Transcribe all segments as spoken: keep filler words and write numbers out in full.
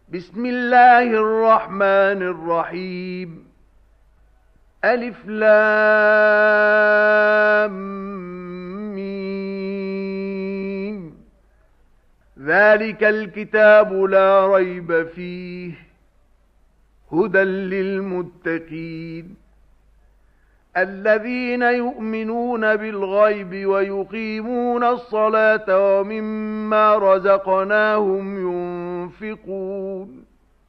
بسم الله الرحمن الرحيم. ألف لام ميم. ذلك الكتاب لا ريب فيه هدى للمتقين الذين يؤمنون بالغيب ويقيمون الصلاة ومما رزقناهم ينفقون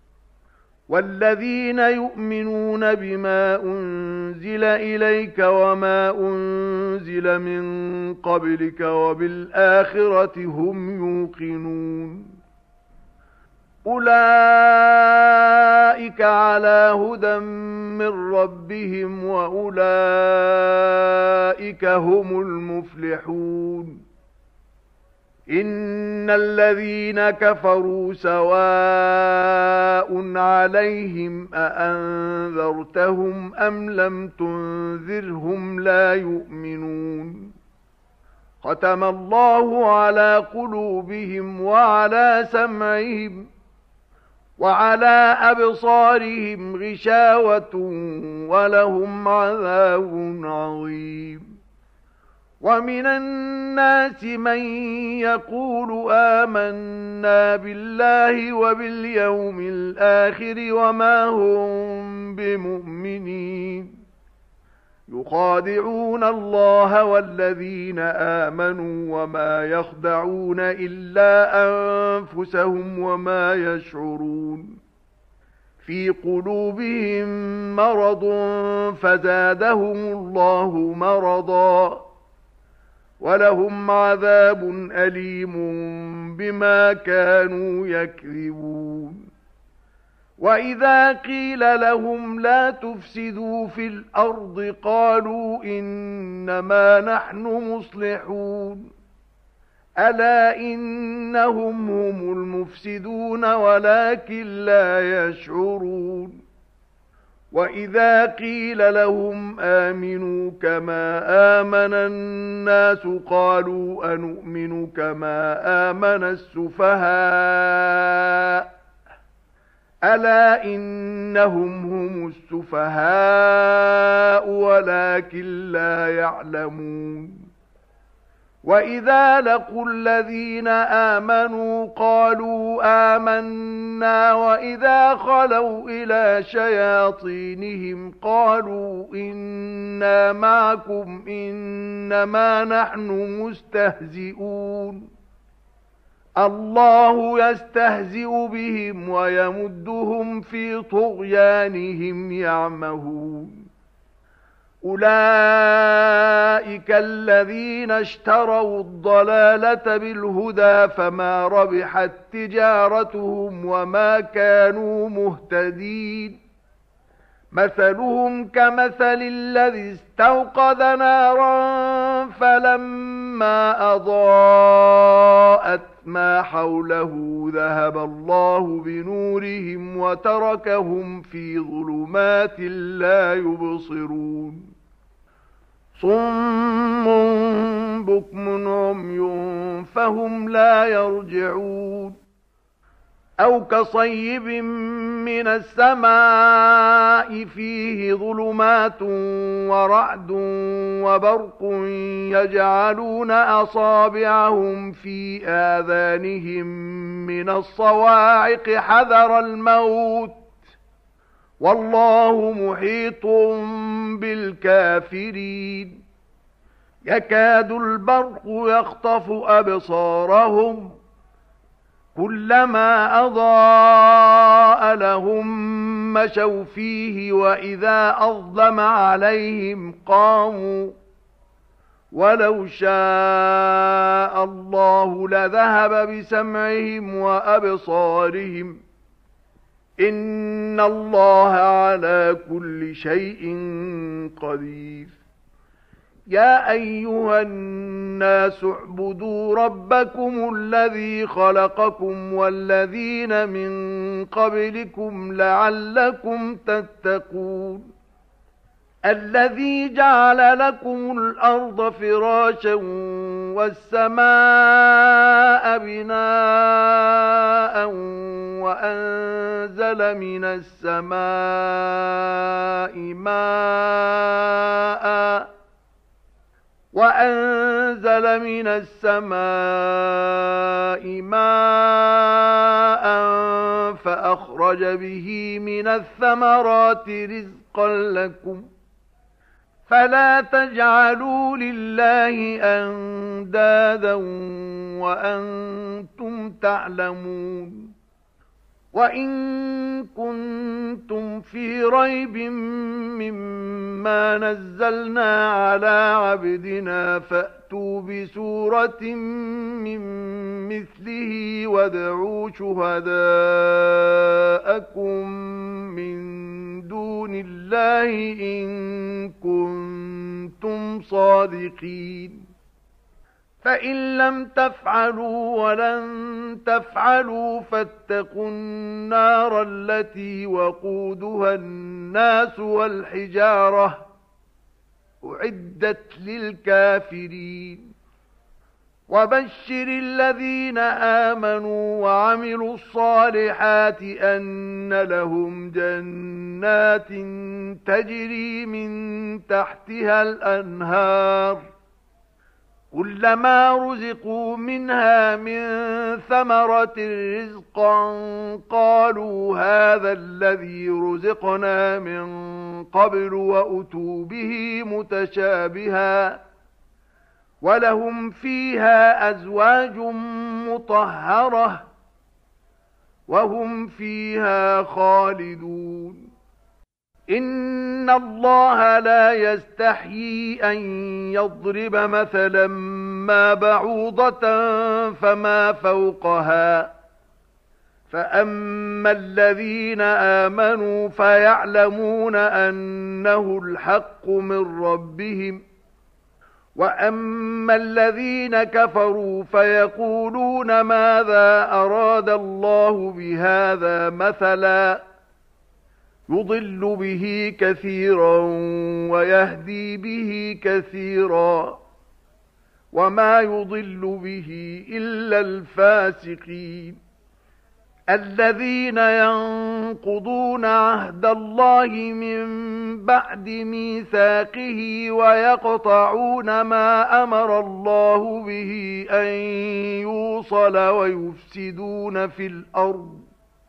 والذين يؤمنون بما أنزل إليك وما أنزل من قبلك وبالآخرة هم يوقنون أولئك على هدى من ربهم وأولئك هم المفلحون إن الذين كفروا سواء عليهم أأنذرتهم أم لم تنذرهم لا يؤمنون ختم الله على قلوبهم وعلى سمعهم وعلى أبصارهم غشاوة ولهم عذاب عظيم ومن الناس من يقول آمنا بالله وباليوم الآخر وما هم بمؤمنين يخادعون الله والذين آمنوا وما يخدعون إلا أنفسهم وما يشعرون في قلوبهم مرض فزادهم الله مرضا ولهم عذاب أليم بما كانوا يكذبون وإذا قيل لهم لا تفسدوا في الأرض قالوا إنما نحن مصلحون ألا إنهم هم المفسدون ولكن لا يشعرون وإذا قيل لهم آمنوا كما آمن الناس قالوا أنؤمن كما آمن السفهاء ألا إنهم هم السفهاء ولكن لا يعلمون وإذا لقوا الذين آمنوا قالوا آمنا وإذا خلوا إلى شياطينهم قالوا إنا معكم إنما نحن مستهزئون الله يستهزئ بهم ويمدهم في طغيانهم يعمهون أولئك الذين اشتروا الضلالة بالهدى فما ربحت تجارتهم وما كانوا مهتدين مثلهم كمثل الذي استوقد نارا فلما أضاءت ما حوله ذهب الله بنورهم وتركهم في ظلمات لا يبصرون صم بكم عمي فهم لا يرجعون أو كصيب من السماء فيه ظلمات ورعد وبرق يجعلون أصابعهم في آذانهم من الصواعق حذر الموت والله محيط بالكافرين يكاد البرق يخطف أبصارهم كلما أضاء لهم مشوا فيه وإذا أظلم عليهم قاموا ولو شاء الله لذهب بسمعهم وأبصارهم إن الله على كل شيء قدير يا أيها الناس اعبدوا ربكم الذي خلقكم والذين من قبلكم لعلكم تتقون الذي جعل لكم الأرض فراشا والسماء بناء وأنزل من السماء ماء وأنزل من السماء ماء فأخرج به من الثمرات رزقا لكم فلا تجعلوا لله أندادا وأنتم تعلمون وإن كنتم في ريب مما نزلنا على عبدنا فأتوا بسورة من مثله وادعوا شهداءكم من دون الله إن كنتم صادقين فإن لم تفعلوا ولن تفعلوا فاتقوا النار التي وقودها الناس والحجارة أعدت للكافرين وبشر الذين آمنوا وعملوا الصالحات أن لهم جنات تجري من تحتها الأنهار كلما رزقوا منها من ثمرة رزقا قالوا هذا الذي رزقنا من قبل وأتوا به متشابها ولهم فيها أزواج مطهرة وهم فيها خالدون إن الله لا يستحيي أن يضرب مثلا ما بعوضة فما فوقها فأما الذين آمنوا فيعلمون أنه الحق من ربهم وأما الذين كفروا فيقولون ماذا أراد الله بهذا مثلا يضل به كثيرا ويهدي به كثيرا وما يضل به إلا الفاسقين الذين ينقضون عهد الله من بعد ميثاقه ويقطعون ما أمر الله به أن يوصل ويفسدون في الأرض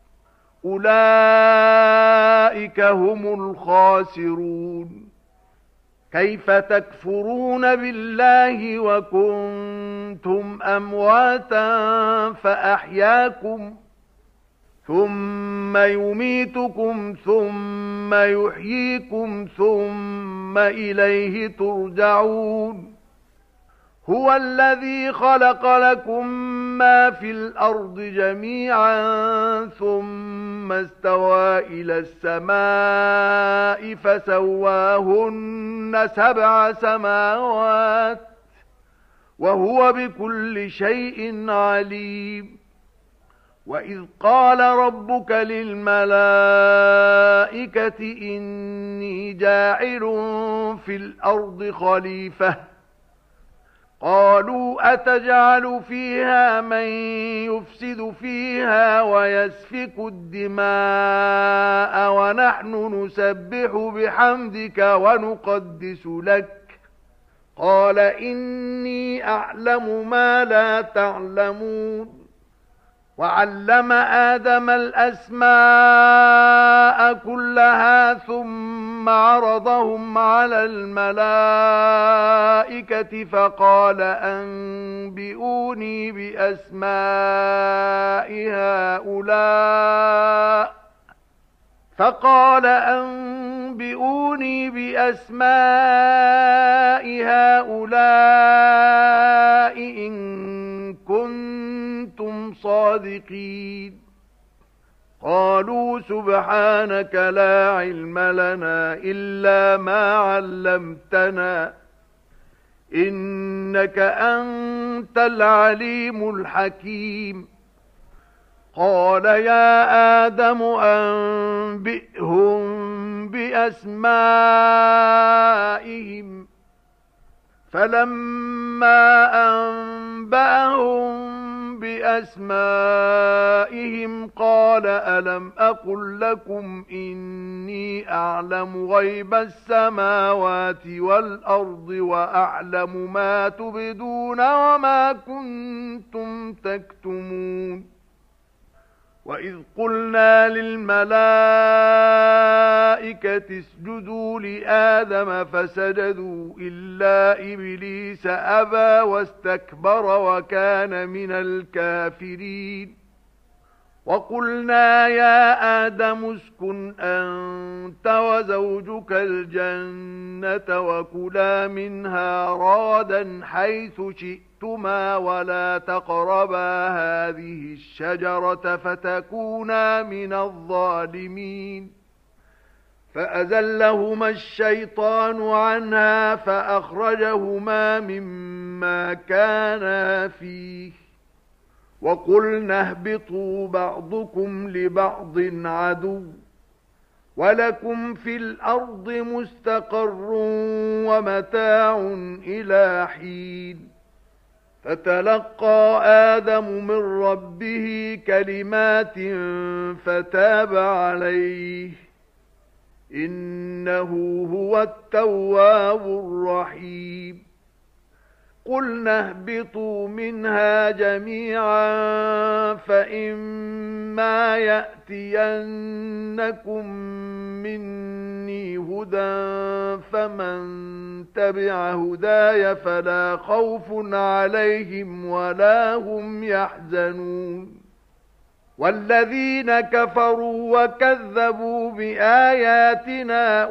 أولئك هم الخاسرون كيف تكفرون بالله وكنتم أمواتا فأحياكم ثم يميتكم ثم يحييكم ثم إليه ترجعون هو الذي خلق لكم ما في الأرض جميعا ثم استوى إلى السماء فسواهن سبع سماوات وهو بكل شيء عليم وإذ قال ربك للملائكة إني جاعل في الأرض خليفة قالوا أتجعل فيها من يفسد فيها ويسفك الدماء ونحن نسبح بحمدك ونقدس لك قال إني أعلم ما لا تعلمون وعلم آدم الأسماء كلها ثم عرضهم على الملائكة فقال أنبئوني بأسماء هؤلاء فقال أنبئوني بأسماء هؤلاء إن كنتم صادقين قالوا سبحانك لا علم لنا إلا ما علمتنا إنك أنت العليم الحكيم قال يا آدم أنبئهم بأسمائهم فلما أنبأهم بأسمائهم قال ألم أقل لكم إني أعلم غيب السماوات والأرض وأعلم ما تبدون وما كنتم تكتمون وإذ قلنا للملائكة اسجدوا لآدم فسجدوا إلا إبليس أبى واستكبر وكان من الكافرين وقلنا يا آدم اسكن أنت وزوجك الجنة وكلا منها رغدا حيث شئتما ولا تقربا هذه الشجرة فتكونا من الظالمين فأزلهما الشيطان عنها فأخرجهما مما كانا فيه وقلنا اهبطوا بعضكم لبعض عدو ولكم في الأرض مستقر ومتاع إلى حين فتلقى آدم من ربه كلمات فتاب عليه إنه هو التواب الرحيم قلنا اهبطوا منها جميعا فإما يأتينكم مني هدى فمن تبع هداي فلا خوف عليهم ولا هم يحزنون والذين كفروا وكذبوا بآياتنا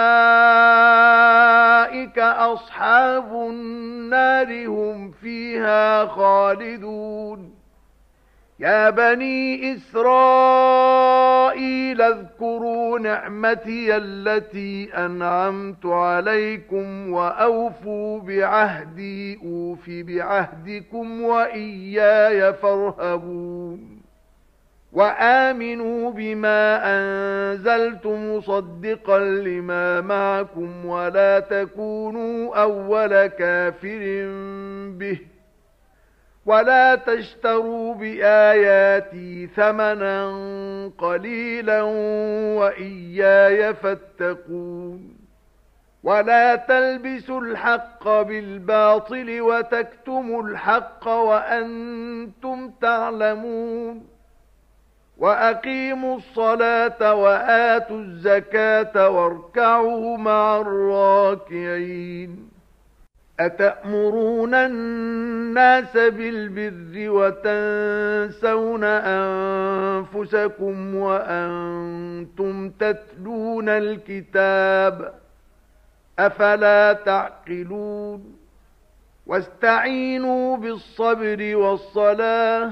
أولئك أصحاب النار هم فيها خالدون يا بني إسرائيل اذكروا نعمتي التي أنعمت عليكم وأوفوا بعهدي أوف بعهدكم وإياي فارهبون وآمنوا بما أنزلت مصدقا لما معكم ولا تكونوا أول كافر به ولا تشتروا بآياتي ثمنا قليلا وإياي فاتقون ولا تلبسوا الحق بالباطل وتكتموا الحق وأنتم تعلمون وأقيموا الصلاة وآتوا الزكاة واركعوا مع الراكعين أتأمرون الناس بالبر وتنسون أنفسكم وأنتم تتلون الكتاب أفلا تعقلون واستعينوا بالصبر والصلاة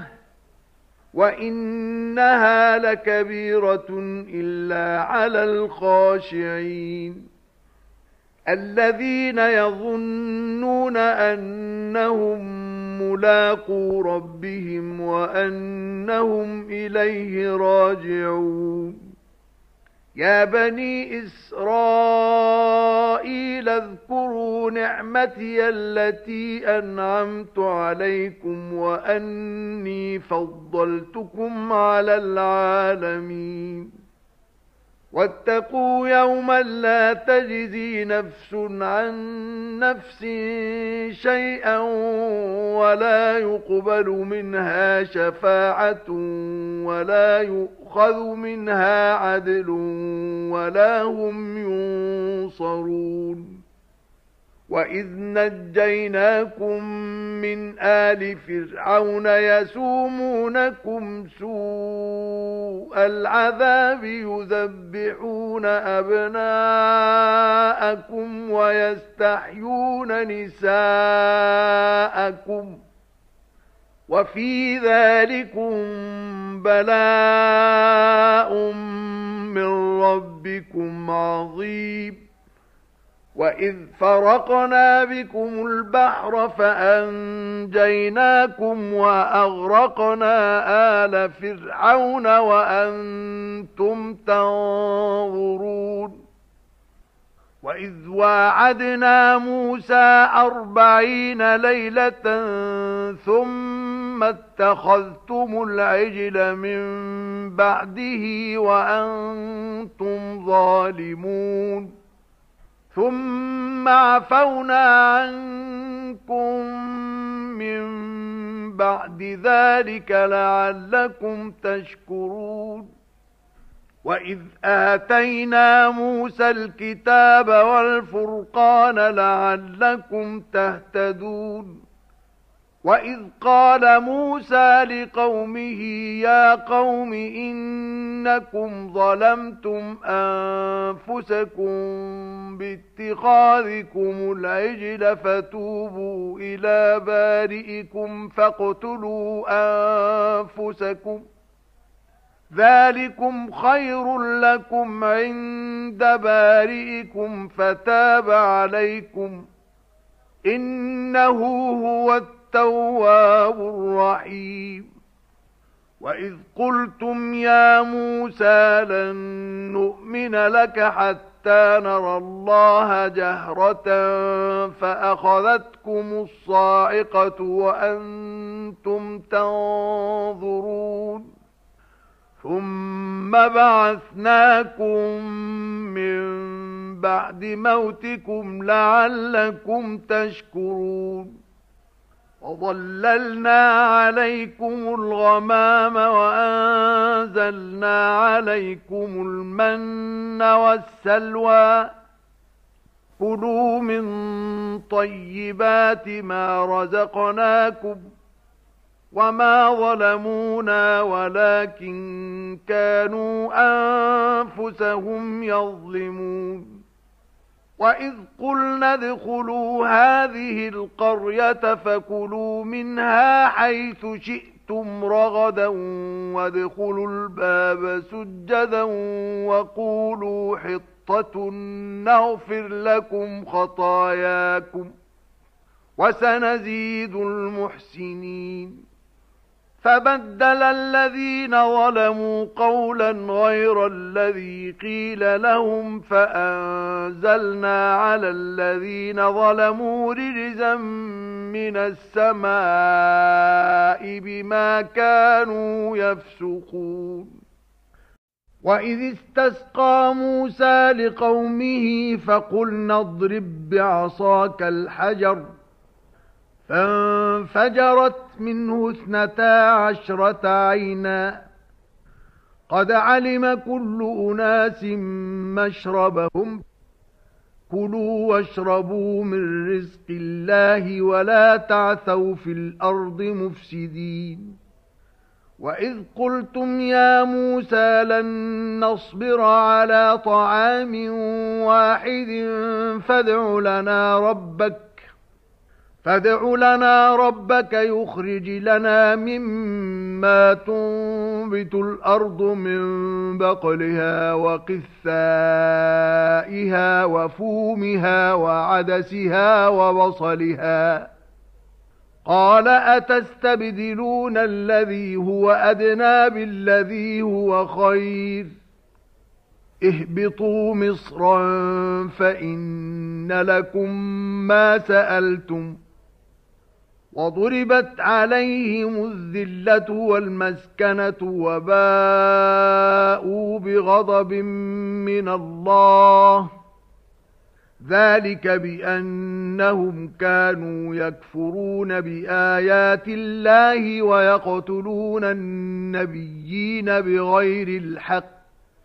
وإنها لكبيرة إلا على الخاشعين الذين يظنون أنهم ملاقو ربهم وأنهم إليه راجعون يا بني إسرائيل اذكروا نعمتي التي أنعمت عليكم وأني فضلتكم على العالمين واتقوا يوما لا تجزي نفس عن نفس شيئا ولا يقبل منها شفاعة ولا يؤخذ منها عدل ولا هم ينصرون وإذ نجيناكم من آل فرعون يسومونكم سوء العذاب يذبحون أبناءكم ويستحيون نساءكم وفي ذلكم بلاء من ربكم عظيم وإذ فرقنا بكم البحر فأنجيناكم وأغرقنا آل فرعون وأنتم تنظرون وإذ واعدنا موسى أربعين ليلة ثم ثم اتخذتم العجل من بعده وأنتم ظالمون ثم عفونا عنكم من بعد ذلك لعلكم تشكرون وإذ آتينا موسى الكتاب والفرقان لعلكم تهتدون وإذ قال موسى لقومه يا قوم إنكم ظلمتم أنفسكم باتخاذكم العجل فتوبوا إلى بارئكم فاقتلوا أنفسكم ذلكم خير لكم عند بارئكم فتاب عليكم إنه هو التواب الرحيم وإذ قلتم يا موسى لن نؤمن لك حتى نرى الله جهرة فأخذتكم الصاعقة وأنتم تنظرون ثم بعثناكم من بعد موتكم لعلكم تشكرون وظللنا عليكم الغمام وأنزلنا عليكم المن والسلوى كلوا من طيبات ما رزقناكم وما ظلمونا ولكن كانوا أنفسهم يظلمون وإذ قلنا ادخلوا هذه القرية فكلوا منها حيث شئتم رغدا وادخلوا الباب سجدا وقولوا حطة نغفر لكم خطاياكم وسنزيد المحسنين فبدل الذين ظلموا قولا غير الذي قيل لهم فأنزلنا على الذين ظلموا رجزا من السماء بما كانوا يفسقون وإذ استسقى موسى لقومه فقلنا اضرب بعصاك الحجر فانفجرت منه اثنتا عشرة عينا قد علم كل أناس مشربهم كلوا واشربوا من رزق الله ولا تعثوا في الأرض مفسدين وإذ قلتم يا موسى لن نصبر على طعام واحد فادع لنا ربك فادع لنا ربك يخرج لنا مما تنبت الأرض من بقلها وقثائها وفومها وعدسها وبصلها قال أتستبدلون الذي هو أدنى بالذي هو خير اهبطوا مصرا فإن لكم ما سألتم وضربت عليهم الذلة والمسكنة وباءوا بغضب من الله ذلك بأنهم كانوا يكفرون بآيات الله ويقتلون النبيين بغير الحق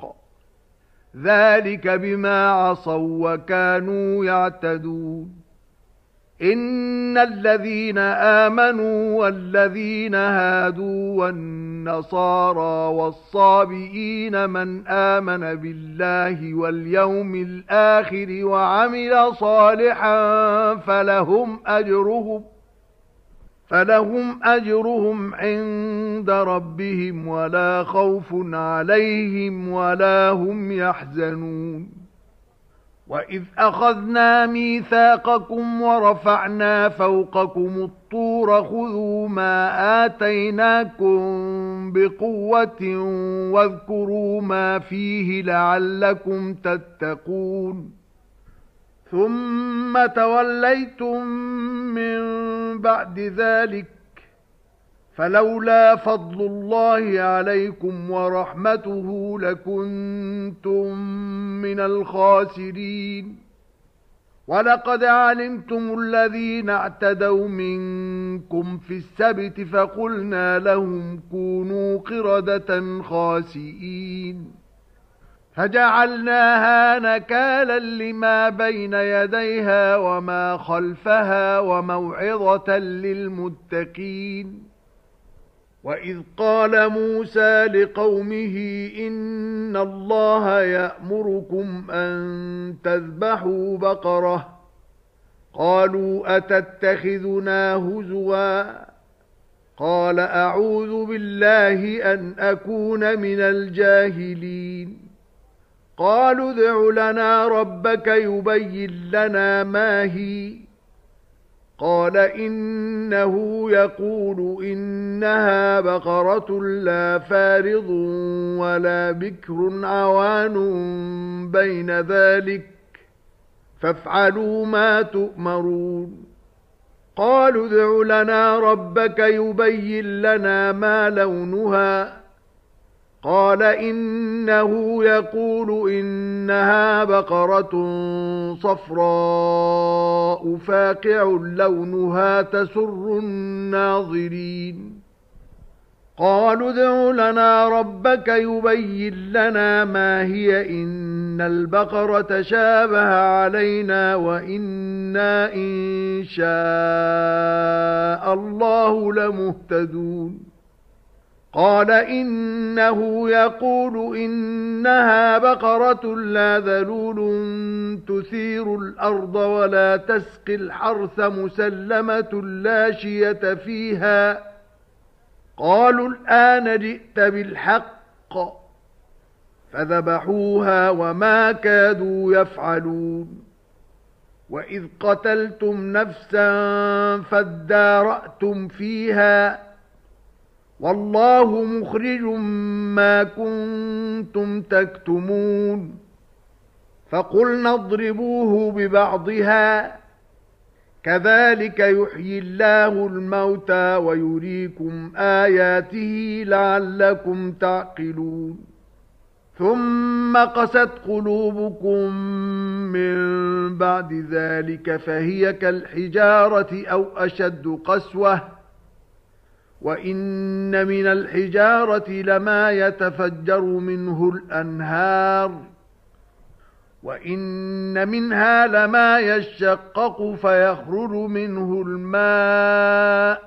ذلك بما عصوا وكانوا يعتدون إن الذين آمنوا والذين هادوا والنصارى والصابئين من آمن بالله واليوم الآخر وعمل صالحا فلهم أجرهم فلهم أجرهم عند ربهم ولا خوف عليهم ولا هم يحزنون وإذ أخذنا ميثاقكم ورفعنا فوقكم الطور خذوا ما آتيناكم بقوة واذكروا ما فيه لعلكم تتقون ثم توليتم من بعد ذلك فلولا فضل الله عليكم ورحمته لكنتم من الخاسرين ولقد علمتم الذين اعتدوا منكم في السبت فقلنا لهم كونوا قردة خاسئين فجعلناها نكالا لما بين يديها وما خلفها وموعظة للمتقين وَإِذْ قَالَ مُوسَى لِقَوْمِهِ إِنَّ اللَّهَ يَأْمُرُكُمْ أَن تَذْبَحُوا بَقَرَةً قَالُوا أَتَتَّخِذُنَا هُزُوًا قَالَ أَعُوذُ بِاللَّهِ أَنْ أَكُونَ مِنَ الْجَاهِلِينَ قَالُوا ادْعُ لَنَا رَبَّكَ يُبَيِّن لَّنَا مَا هِيَ قال إنه يقول إنها بقرة لا فارض ولا بكر عوان بين ذلك فافعلوا ما تؤمرون قالوا ادع لنا ربك يبين لنا ما لونها قال إنه يقول إنها بقرة صفراء فاقع لونها تسر الناظرين قالوا ادع لنا ربك يبين لنا ما هي إن البقرة شابه علينا وإنا إن شاء الله لمهتدون قال إنه يقول إنها بقرة لا ذلول تثير الأرض ولا تسقي الحرث مسلمة لا شية فيها قالوا الآن جئت بالحق فذبحوها وما كادوا يفعلون وإذ قتلتم نفسا فادارأتم فيها والله مخرج ما كنتم تكتمون فقلنا اضربوه ببعضها كذلك يحيي الله الموتى ويريكم آياته لعلكم تعقلون ثم قست قلوبكم من بعد ذلك فهي كالحجارة أو أشد قسوة وَإِنَّ مِنَ الْحِجَارَةِ لَمَا يَتَفَجَّرُ مِنْهُ الْأَنْهَارُ وَإِنَّ مِنْهَا لَمَا يَشَّقَّقُ فَيَخْرُجُ مِنْهُ الْمَاءُ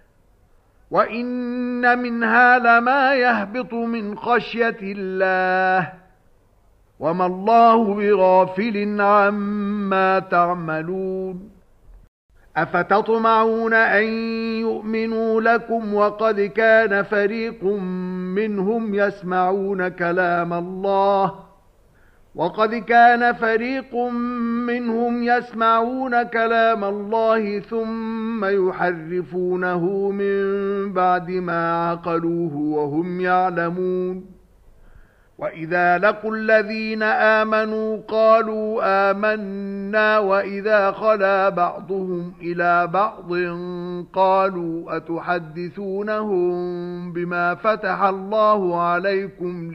وَإِنَّ مِنْهَا لَمَا يَهْبِطُ مِنْ خَشْيَةِ اللَّهِ وَمَا اللَّهُ بِغَافِلٍ عَمَّا تَعْمَلُونَ أفتطمعون أن يؤمنوا لكم وقد كان فريق منهم يسمعون كلام الله وقد كان فريق منهم يسمعون كلام الله ثم يحرفونه من بعد ما عقلوه وهم يعلمون وَإِذَا لَقُوا الَّذِينَ آمَنُوا قَالُوا آمَنَّا وَإِذَا خَلَا بَعْضُهُمْ إِلَى بَعْضٍ قَالُوا أَتُحَدِّثُونَهُم بِمَا فَتَحَ اللَّهُ عَلَيْكُمْ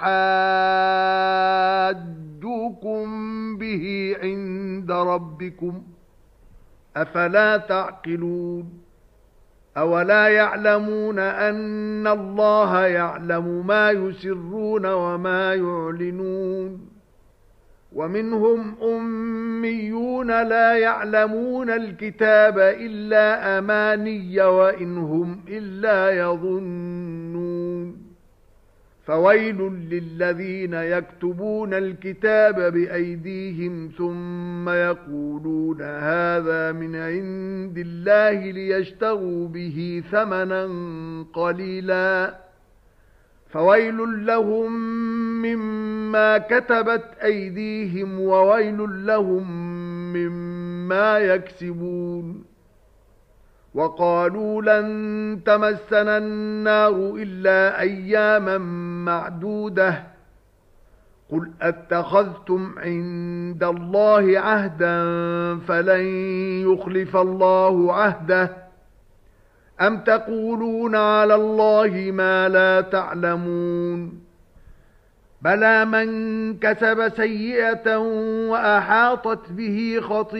لِيُحَاجُّوكُم بِهِ عِندَ رَبِّكُمْ أَفَلَا تَعْقِلُونَ أَوَلَا يَعْلَمُونَ أَنَّ اللَّهَ يَعْلَمُ مَا يُسِرُّونَ وَمَا يُعْلِنُونَ وَمِنْهُمْ أُمِّيُّونَ لَا يَعْلَمُونَ الْكِتَابَ إِلَّا أَمَانِيَّ وَإِنْ هُمْ إِلَّا يَظُنُّونَ فَوَيْلٌ لِلَّذِينَ يَكْتُبُونَ الْكِتَابَ بِأَيْدِيهِمْ ثُمَّ يَقُولُونَ هَذَا مِنْ عِندِ اللَّهِ لِيَشْتَرُوا بِهِ ثَمَنًا قَلِيلًا فَوَيْلٌ لَهُمْ مِمَّا كَتَبَتْ أَيْدِيهِمْ وَوَيْلٌ لَهُمْ مِمَّا يَكْسِبُونَ وَقَالُوا لَن تَمَسَّنَا النَّارُ إِلَّا أَيَّامًا مَّعْدُودَةً قُلْ أَتَّخَذْتُمْ عِندَ اللَّهِ عَهْدًا فَلَن يُخْلِفَ اللَّهُ عَهْدَهُ أَمْ تَقُولُونَ عَلَى اللَّهِ مَا لَا تَعْلَمُونَ بَلَى مَنْ كَسَبَ سَيِّئَةً وَأَحَاطَتْ بِهِ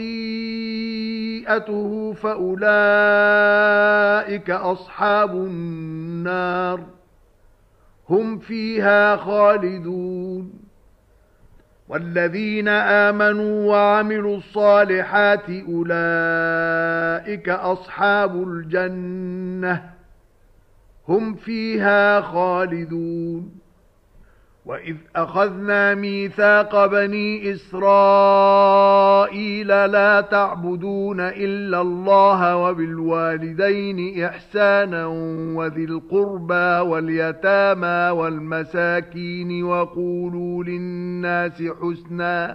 خَطِيئَتُهُ فَأُولَئِكَ أَصْحَابُ النَّارِ هُمْ فِيهَا خَالِدُونَ وَالَّذِينَ آمَنُوا وَعَمِلُوا الصَّالِحَاتِ أُولَئِكَ أَصْحَابُ الْجَنَّةِ هُمْ فِيهَا خَالِدُونَ وَإِذْ أَخَذْنَا مِيثَاقَ بَنِي إِسْرَائِيلَ لَا تَعْبُدُونَ إِلَّا اللَّهَ وَبِالْوَالِدَيْنِ إِحْسَانًا وَذِي الْقُرْبَى وَالْيَتَامَى وَالْمَسَاكِينِ وَقُولُوا لِلنَّاسِ حُسْنًا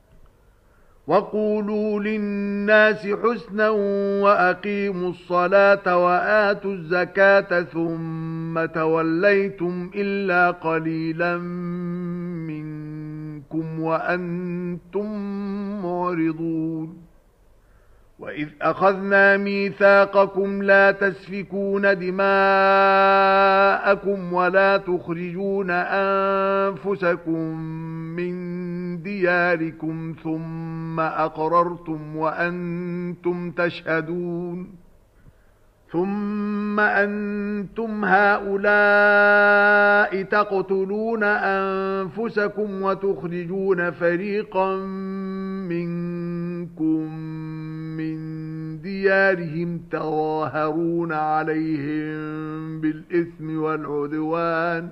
وَقُولُوا لِلنَّاسِ حُسْنًا وَأَقِيمُوا الصَّلَاةَ وَآتُوا الزَّكَاةَ ثُمَّ تَوَلَّيْتُمْ إِلَّا قَلِيلًا مِنْكُمْ وَأَنْتُمْ مُعْرِضُونَ وَإِذْ أَخَذْنَا مِيثَاقَكُمْ لَا تَسْفِكُونَ دِمَاءَكُمْ وَلَا تُخْرِجُونَ أَنفُسَكُمْ مِنْ دِيَارِكُمْ ثُمَّ أَقْرَرْتُمْ وَأَنْتُمْ تَشْهَدُونَ ثُمَّ أَنْتُمْ هَؤُلَاءِ تَقْتُلُونَ أَنفُسَكُمْ وَتُخْرِجُونَ فَرِيقًا مِنْكُمْ مِنْ دِيَارِهِمْ تَظَاهَرُونَ عَلَيْهِمْ بِالْإِثْمِ وَالْعُدْوَانِ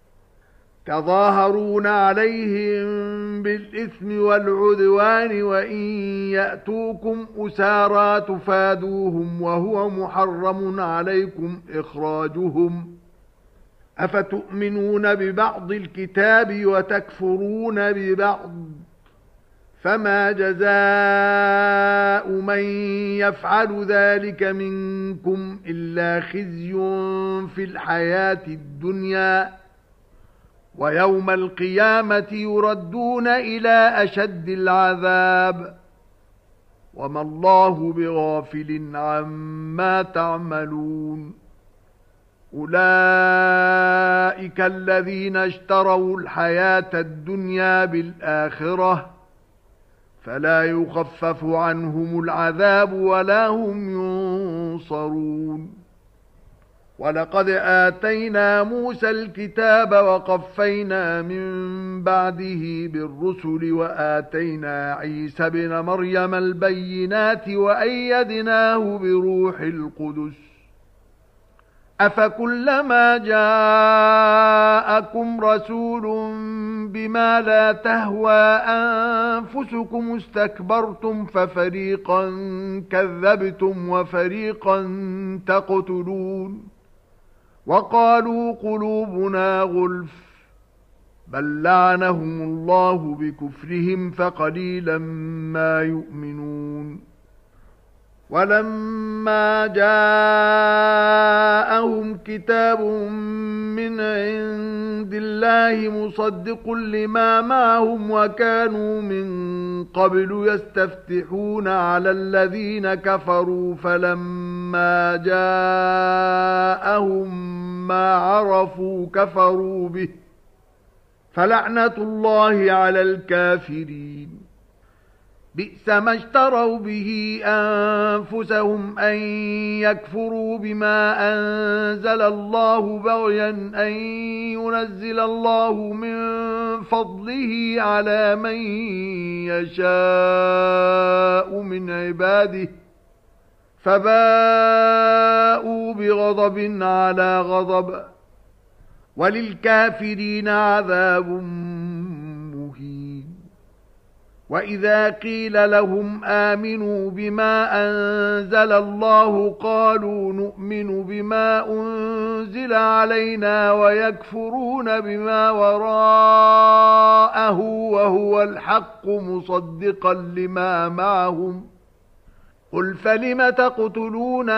تظاهرون عليهم بالإثم والعدوان وإن يأتوكم أسارى تفادوهم وهو محرم عليكم إخراجهم أفتؤمنون ببعض الكتاب وتكفرون ببعض فما جزاء من يفعل ذلك منكم إلا خزي في الحياة الدنيا وَيَوْمَ الْقِيَامَةِ يُرَدُّونَ إِلَى أَشَدِّ الْعَذَابِ وَمَا اللَّهُ بِغَافِلٍ عَمَّا تَعْمَلُونَ أُولَئِكَ الَّذِينَ اشْتَرَوُا الْحَيَاةَ الدُّنْيَا بِالْآخِرَةِ فَلَا يُخَفَّفُ عَنْهُمُ الْعَذَابُ وَلَا هُمْ يُنصَرُونَ وَلَقَدْ آتَيْنَا مُوسَى الْكِتَابَ وَقَفَّيْنَا مِنْ بَعْدِهِ بِالرُّسُلِ وَآتَيْنَا عِيسَى ابْنَ مَرْيَمَ الْبَيِّنَاتِ وَأَيَّدْنَاهُ بِرُوحِ الْقُدُسِ أَفَكُلَّمَا جَاءَكُمْ رَسُولٌ بِمَا لَا تَهْوَى أَنفُسُكُمُ اسْتَكْبَرْتُمْ فَفَرِيقًا كَذَّبْتُمْ وَفَرِيقًا تَقْتُلُونَ وَقَالُوا قُلُوبُنَا غُلْفٌ بَل لَّعَنَهُمُ اللَّهُ بِكُفْرِهِمْ فَقَلِيلًا مَا يُؤْمِنُونَ وَلَمَّا جَاءَهُمْ كِتَابٌ مِّنْ عِندِ اللَّهِ مُصَدِّقٌ لِّمَا مَعَهُمْ وَكَانُوا مِن قَبْلُ يَسْتَفْتِحُونَ عَلَى الَّذِينَ كَفَرُوا فَلَمَّا جَاءَهُم مَّا عَرَفُوا كَفَرُوا بِهِ فَلَعْنَةُ اللَّهِ عَلَى الْكَافِرِينَ بِئْسَ مَا اشْتَرَوْا بِهِ أَنفُسَهُمْ أَن يَكْفُرُوا بِمَا أَنزَلَ اللَّهُ بَغْيًا أَن يُنَزِّلَ اللَّهُ مِن فَضْلِهِ عَلَى مَن يَشَاءُ مِنْ عِبَادِهِ فَبَاءُوا بِغَضَبٍ عَلَى غَضَبٍ وَلِلْكَافِرِينَ عَذَابٌ مُهِينٌ وَإِذَا قِيلَ لَهُمْ آمِنُوا بِمَا أَنزَلَ اللَّهُ قَالُوا نُؤْمِنُ بِمَا أُنزِلَ عَلَيْنَا وَيَكْفُرُونَ بِمَا وَرَاءَهُ وَهُوَ الْحَقُّ مُصَدِّقًا لِمَا مَعَهُمْ قُلْ فَلِمَ تَقْتُلُونَ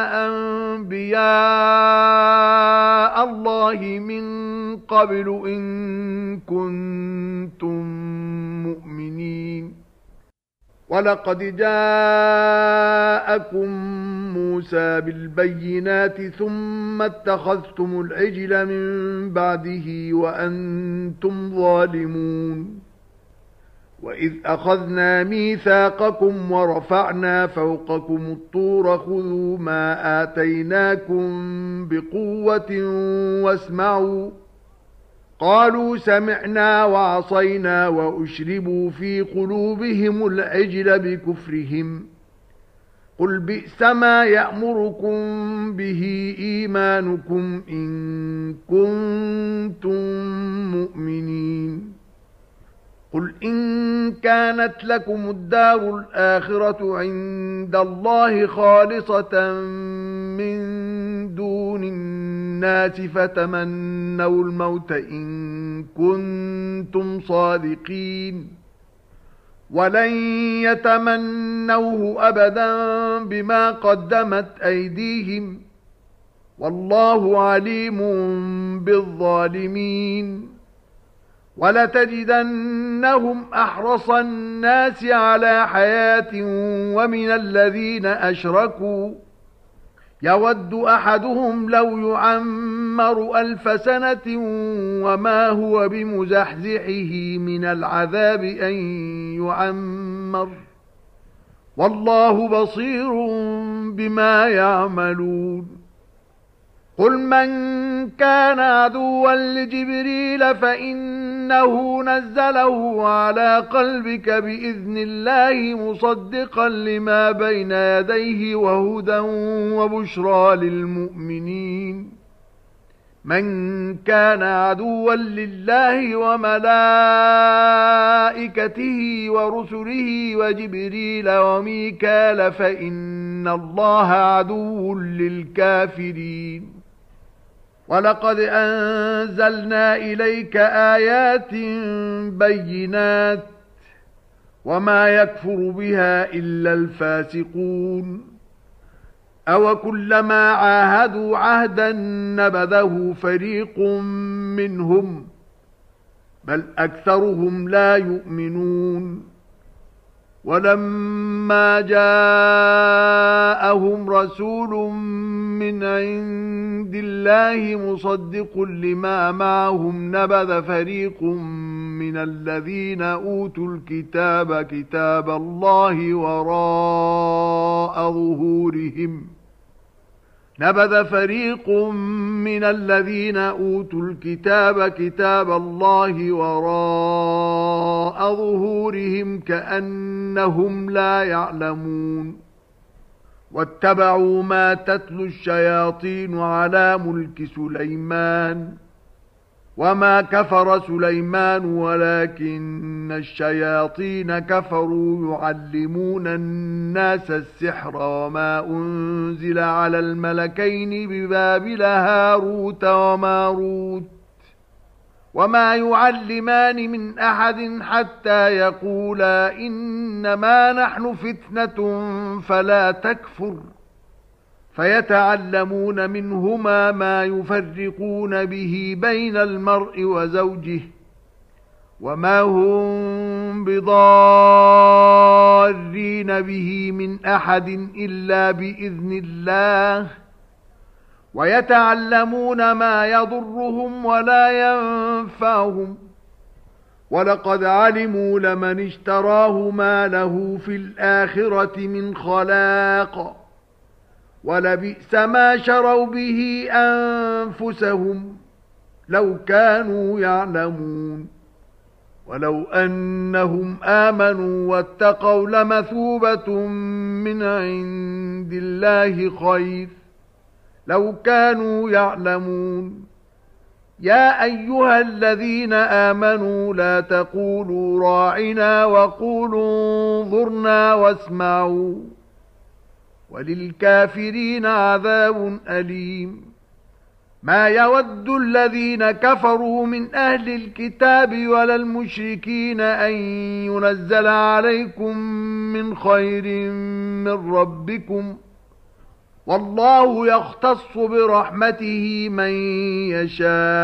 أَنبِيَاءَ اللَّهِ مِن قَبْلُ إِن كُنتُم مُّؤْمِنِينَ وَلَقَدْ جَاءَكُم موسى بالبينات ثم اتخذتم العجل من بعده وأنتم ظالمون وإذ أخذنا ميثاقكم ورفعنا فوقكم الطور خذوا ما آتيناكم بقوة واسمعوا قالوا سمعنا وعصينا وأشربوا في قلوبهم العجل بكفرهم قل بئس ما يأمركم به إيمانكم إن كنتم مؤمنين قل إن كانت لكم الدار الآخرة عند الله خالصة من دون الناس فتمنوا الموت إن كنتم صادقين ولن يتمنوه أبدا بما قدمت أيديهم والله عليم بالظالمين ولتجدنهم أحرص الناس على حياة ومن الذين أشركوا يود أحدهم لو يعمر ألف سنة وما هو بمزحزحه من العذاب أن يعمر والله بصير بما يعملون قل من كان عدوا لجبريل فإنه نزله على قلبك بإذن الله مصدقا لما بين يديه وهدى وبشرى للمؤمنين من كان عدوا لله وملائكته ورسله وجبريل وميكال فإن الله عدو للكافرين ولقد أنزلنا إليك آيات بينات وما يكفر بها إلا الفاسقون أو كلما عاهدوا عهدا نبذه فريق منهم بل أكثرهم لا يؤمنون ولما جاءهم رسول من عند الله مصدق لما معهم نبذ فريق من الذين أوتوا الكتاب كتاب الله وراء ظهورهم نبذ فريق من الذين أوتوا الكتاب كتاب الله وراء ظهورهم كأنهم لا يعلمون واتبعوا ما تتلو الشياطين على ملك سليمان وما كفر سليمان ولكن الشياطين كفروا يعلمون الناس السحر وما أنزل على الملكين ببابل هاروت وماروت وما يعلمان من أحد حتى يقولا إنما نحن فتنة فلا تكفر فيتعلمون منهما ما يفرقون به بين المرء وزوجه وما هم بضارين به من أحد إلا بإذن الله ويتعلمون ما يضرهم ولا ينفعهم ولقد علموا لمن اشتراه ما له في الآخرة من خلاق ولبئس ما شروا به أنفسهم لو كانوا يعلمون ولو أنهم آمنوا واتقوا لمثوبة من عند الله خير لو كانوا يعلمون يا أيها الذين آمنوا لا تقولوا راعنا وقولوا انظرنا واسمعوا وللكافرين عذاب أليم ما يود الذين كفروا من أهل الكتاب ولا المشركين أن ينزل عليكم من خير من ربكم والله يختص برحمته من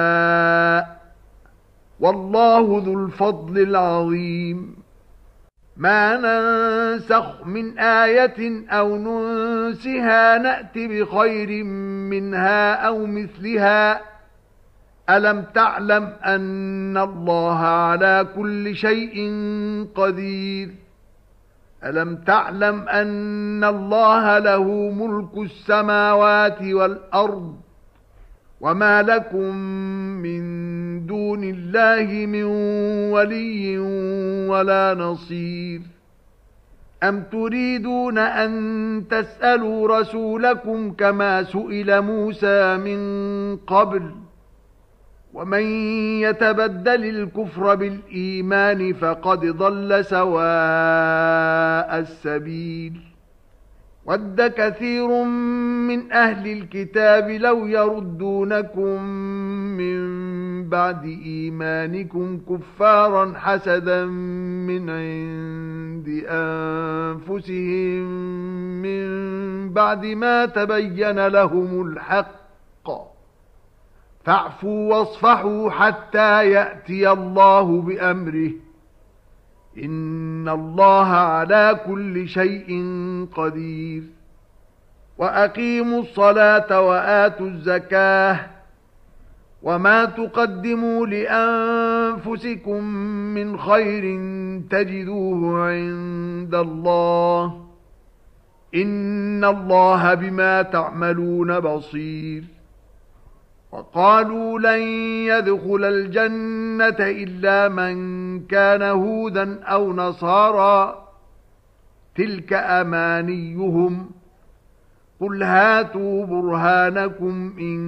يشاء والله ذو الفضل العظيم ما ننسخ من آية أو ننسها نأت بخير منها أو مثلها ألم تعلم أن الله على كل شيء قدير ألم تعلم أن الله له ملك السماوات والأرض وما لكم من دون الله من ولي ولا نصير أم تريدون أن تسألوا رسولكم كما سئل موسى من قبل ومن يتبدل الكفر بالإيمان فقد ضل سواء السبيل ود كثير من أهل الكتاب لو يردونكم من بعد إيمانكم كفارا حسدا من عند أنفسهم من بعد ما تبين لهم الحق فاعفوا واصفحوا حتى يأتي الله بأمره إن الله على كل شيء قدير وأقيموا الصلاة وآتوا الزكاة وما تقدموا لأنفسكم من خير تجدوه عند الله إن الله بما تعملون بصير وقالوا لن يدخل الجنة إلا من كان هودا أو نصارى تلك أمانيهم قل هاتوا برهانكم إن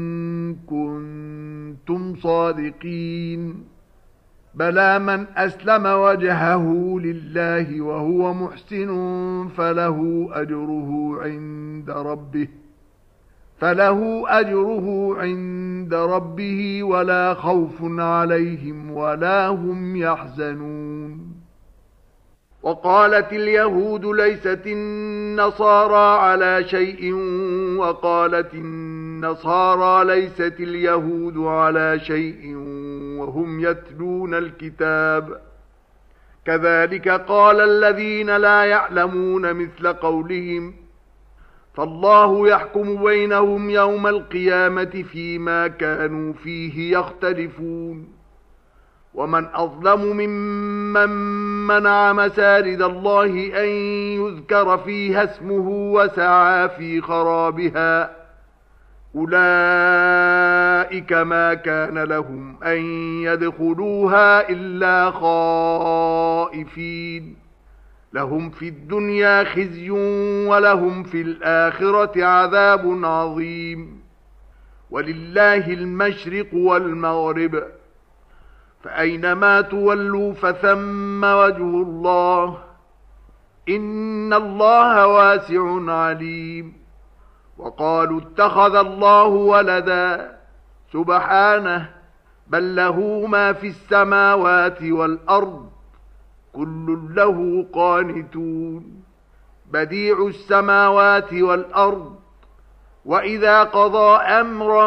كنتم صادقين بلى من أسلم وجهه لله وهو محسن فله أجره عند ربه فله أجره عند ربه ولا خوف عليهم ولا هم يحزنون وقالت اليهود ليست النصارى على شيء وقالت النصارى ليست اليهود على شيء وهم يتلون الكتاب كذلك قال الذين لا يعلمون مثل قولهم فالله يحكم بينهم يوم القيامة فيما كانوا فيه يختلفون ومن أظلم ممن منع مساجد الله أن يذكر فيها اسمه وسعى في خرابها أولئك ما كان لهم أن يدخلوها إلا خائفين لهم في الدنيا خزي ولهم في الآخرة عذاب عظيم ولله المشرق والمغرب فأينما تولوا فثم وجه الله إن الله واسع عليم وقالوا اتخذ الله ولدا سبحانه بل له ما في السماوات والأرض كل له قانتون بديع السماوات والأرض وإذا قضى أمرا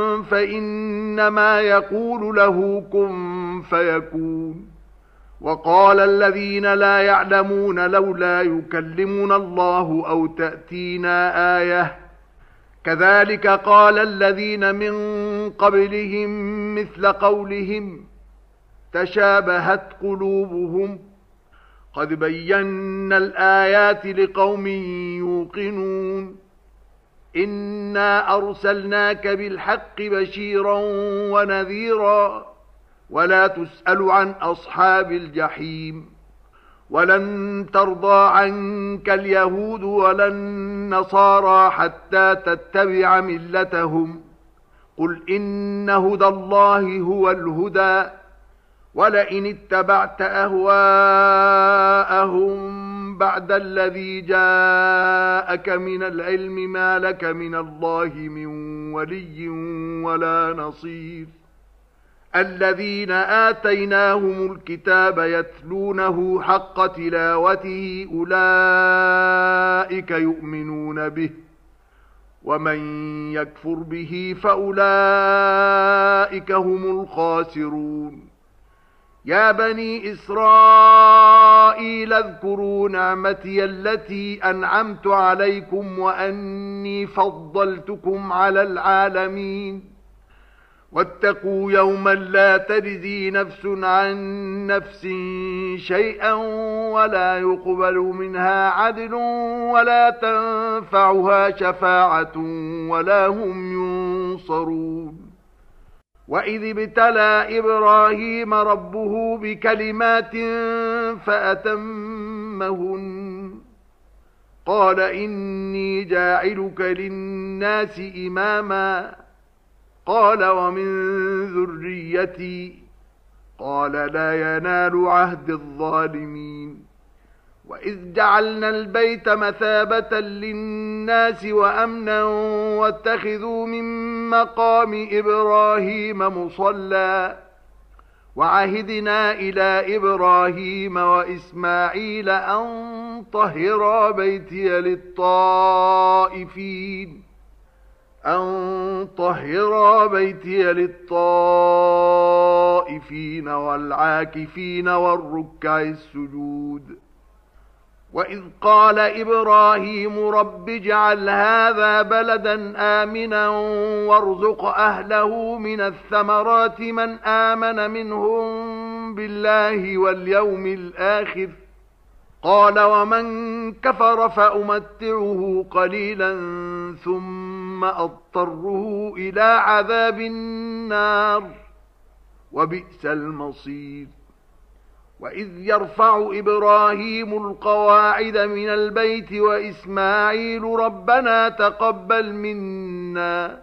فإنما يقول له كن فيكون وقال الذين لا يعلمون لولا يكلمنا الله أو تأتينا آية كذلك قال الذين من قبلهم مثل قولهم تشابهت قلوبهم قد بينا الآيات لقوم يوقنون إنا أرسلناك بالحق بشيرا ونذيرا ولا تسأل عن أصحاب الجحيم ولن ترضى عنك اليهود ولا النصارى حتى تتبع ملتهم قل إن هدى الله هو الهدى ولئن اتبعت أهواءهم بعد الذي جاءك من العلم ما لك من الله من ولي ولا نصير الذين آتيناهم الكتاب يتلونه حق تلاوته أولئك يؤمنون به ومن يكفر به فأولئك هم الخاسرون يا بني إسرائيل اذكروا نعمتي التي أنعمت عليكم وأني فضلتكم على العالمين واتقوا يوما لا تجزي نفس عن نفس شيئا ولا يقبل منها عدل ولا تنفعها شفاعة ولا هم ينصرون وإذ ابتلى إبراهيم ربه بكلمات فأتمهن قال إني جاعلك للناس إماما قال ومن ذريتي قال لا ينال عهد الظالمين وإذ جعلنا البيت مثابة للناس وأمنا واتخذوا من مقام إبراهيم مصلى وعهدنا إلى إبراهيم وإسماعيل أن طهرا بيتي للطائفين أن طهرا بيتي للطائفين والعاكفين والركع السجود وإذ قال إبراهيم رب اجعل هذا بلدا آمنا وارزق أهله من الثمرات من آمن منهم بالله واليوم الآخر قال ومن كفر فأمتعه قليلا ثم أضطره إلى عذاب النار وبئس المصير وإذ يرفع إبراهيم القواعد من البيت وإسماعيل ربنا تقبل منا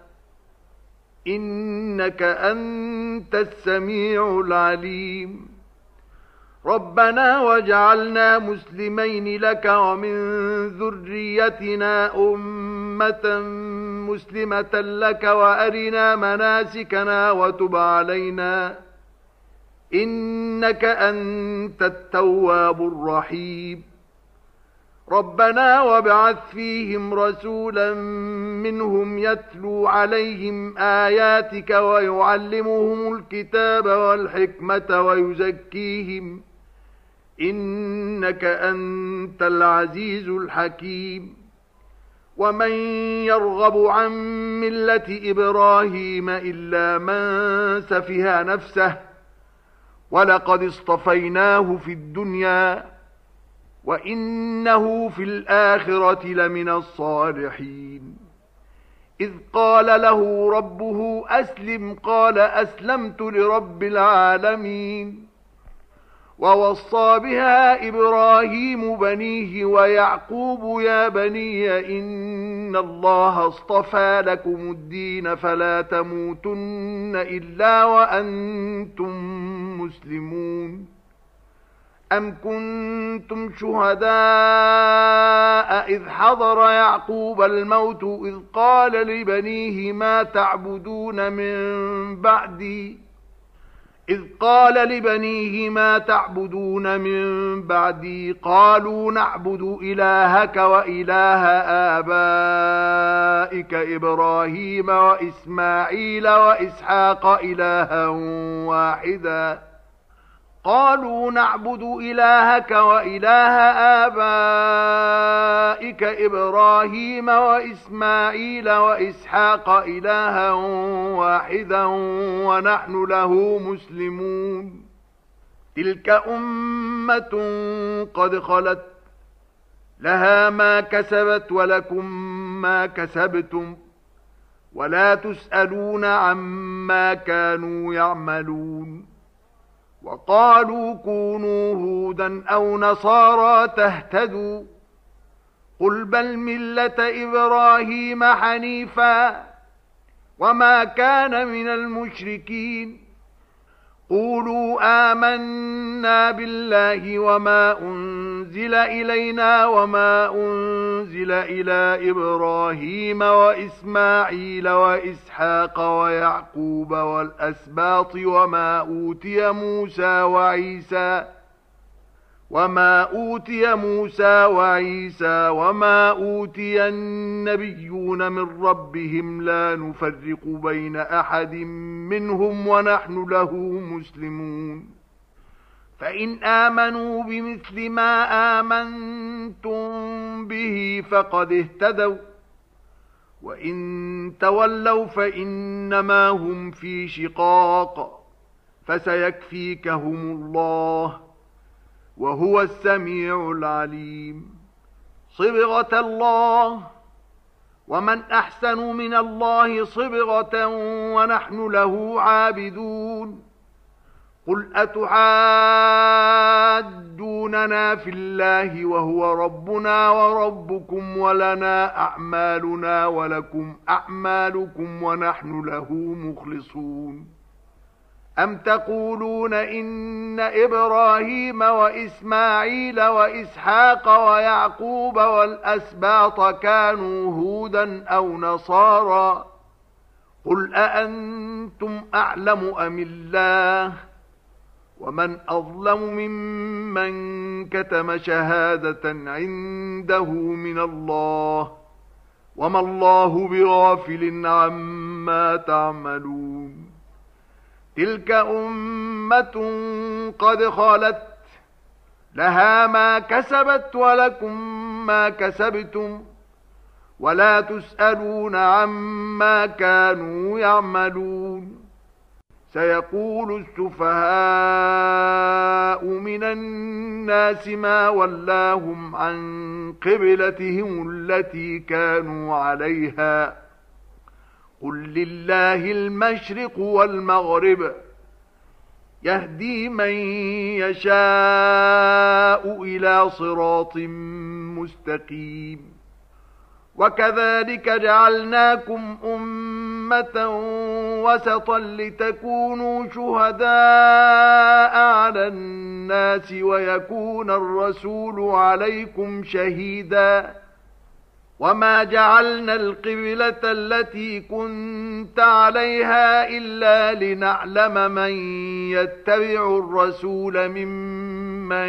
إنك أنت السميع العليم ربنا واجعلنا مسلمين لك ومن ذريتنا أمة مسلمة لك وأرنا مناسكنا وتب علينا إنك أنت التواب الرحيم ربنا وابعث فيهم رسولا منهم يتلو عليهم آياتك ويعلمهم الكتاب والحكمة ويزكيهم إنك أنت العزيز الحكيم ومن يرغب عن ملة إبراهيم إلا من سفه نفسه ولقد اصطفيناه في الدنيا وإنه في الآخرة لمن الصالحين إذ قال له ربه أسلم قال أسلمت لرب العالمين ووصى بها إبراهيم بنيه ويعقوب يا بني إن الله اصطفى لكم الدين فلا تموتن إلا وأنتم مسلمون أم كنتم شهداء إذ حضر يعقوب الموت إذ قال لبنيه ما تعبدون من بعدي إذ قال لبنيه ما تعبدون من بعدي قالوا نعبد إلهك وإله آبائك إبراهيم وإسماعيل وإسحاق إلها واحدا قالوا نعبد إلهك وإله آبائك إبراهيم وإسماعيل وإسحاق إلها واحدا ونحن له مسلمون تلك أمة قد خلت لها ما كسبت ولكم ما كسبتم ولا تسألون عما كانوا يعملون وقالوا كونوا هودا أو نصارى تهتدوا قل بل ملة إبراهيم حنيفا وما كان من المشركين قولوا آمنا بالله وما أنزل إلينا وما أنزل إلى إبراهيم وإسماعيل وإسحاق ويعقوب والأسباط وما أوتي موسى وعيسى وما أوتي موسى وعيسى وما أوتي النبيون من ربهم لا نفرق بين أحد منهم ونحن له مسلمون فإن آمنوا بمثل ما آمنتم به فقد اهتدوا وإن تولوا فإنما هم في شقاق فسيكفيكهم الله وهو السميع العليم. صبغة الله ومن أحسن من الله صبغة ونحن له عابدون. قل أتحاجوننا في الله وهو ربنا وربكم ولنا أعمالنا ولكم أعمالكم ونحن له مخلصون. أم تقولون إن إبراهيم وإسماعيل وإسحاق ويعقوب والأسباط كانوا هودا أو نصارى؟ قل أأنتم أعلم أم الله؟ ومن أظلم ممن كتم شهادة عنده من الله وما الله بغافل عما تعملون. تلك أمة قد خلت لها ما كسبت ولكم ما كسبتم ولا تسألون عما كانوا يعملون. سيقول السفهاء من الناس ما ولاهم عن قبلتهم التي كانوا عليها قل لله المشرق والمغرب يهدي من يشاء إلى صراط مستقيم. وكذلك جعلناكم أمة وسطا لتكونوا شهداء على الناس ويكون الرسول عليكم شهيدا. وما جعلنا القبلة التي كنت عليها إلا لنعلم من يتبع الرسول ممن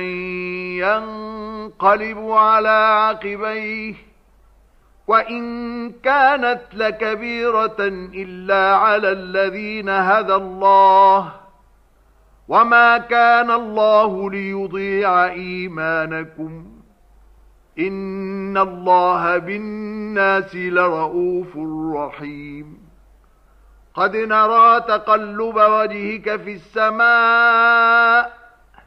ينقلب على عقبيه وإن كانت لكبيرة إلا على الذين هدى الله وما كان الله ليضيع إيمانكم إن الله بالناس لرؤوف رحيم. قد نرى تقلب وجهك في السماء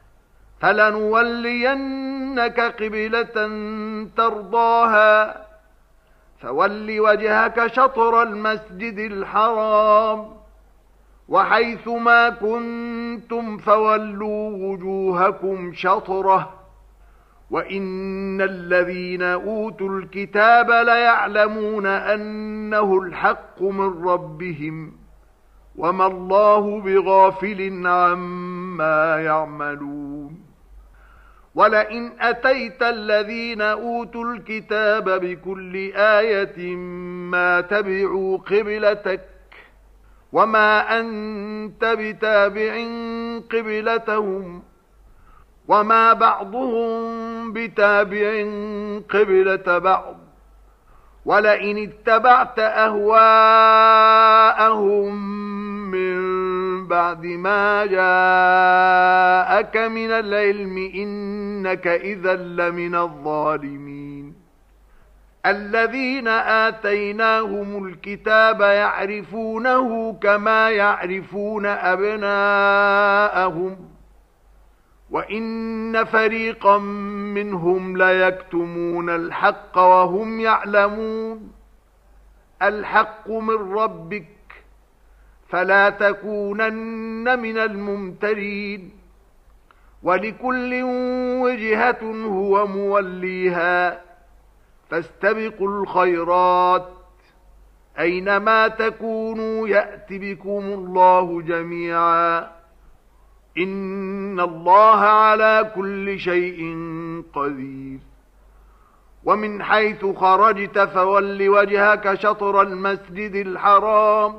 فلنولينك قبلة ترضاها فول وجهك شطر المسجد الحرام وحيث ما كنتم فولوا وجوهكم شطره وإن الذين أوتوا الكتاب ليعلمون أنه الحق من ربهم وما الله بغافل عما يعملون. ولئن أتيت الذين أوتوا الكتاب بكل آية ما تبعوا قبلتك وما أنت بتابع قبلتهم وما بعضهم بتابع قبلة بعض ولئن اتبعت أهواءهم من بعد ما جاءك من العلم إنك إذا لمن الظالمين. الذين آتيناهم الكتاب يعرفونه كما يعرفون أبناءهم وإن فريقا منهم ليكتمون الحق وهم يعلمون. الحق من ربك فلا تكونن من الممترين. ولكل وجهة هو موليها فاستبقوا الخيرات أينما تكونوا يأت بكم الله جميعا إن الله على كل شيء قدير. ومن حيث خرجت فول وجهك شطر المسجد الحرام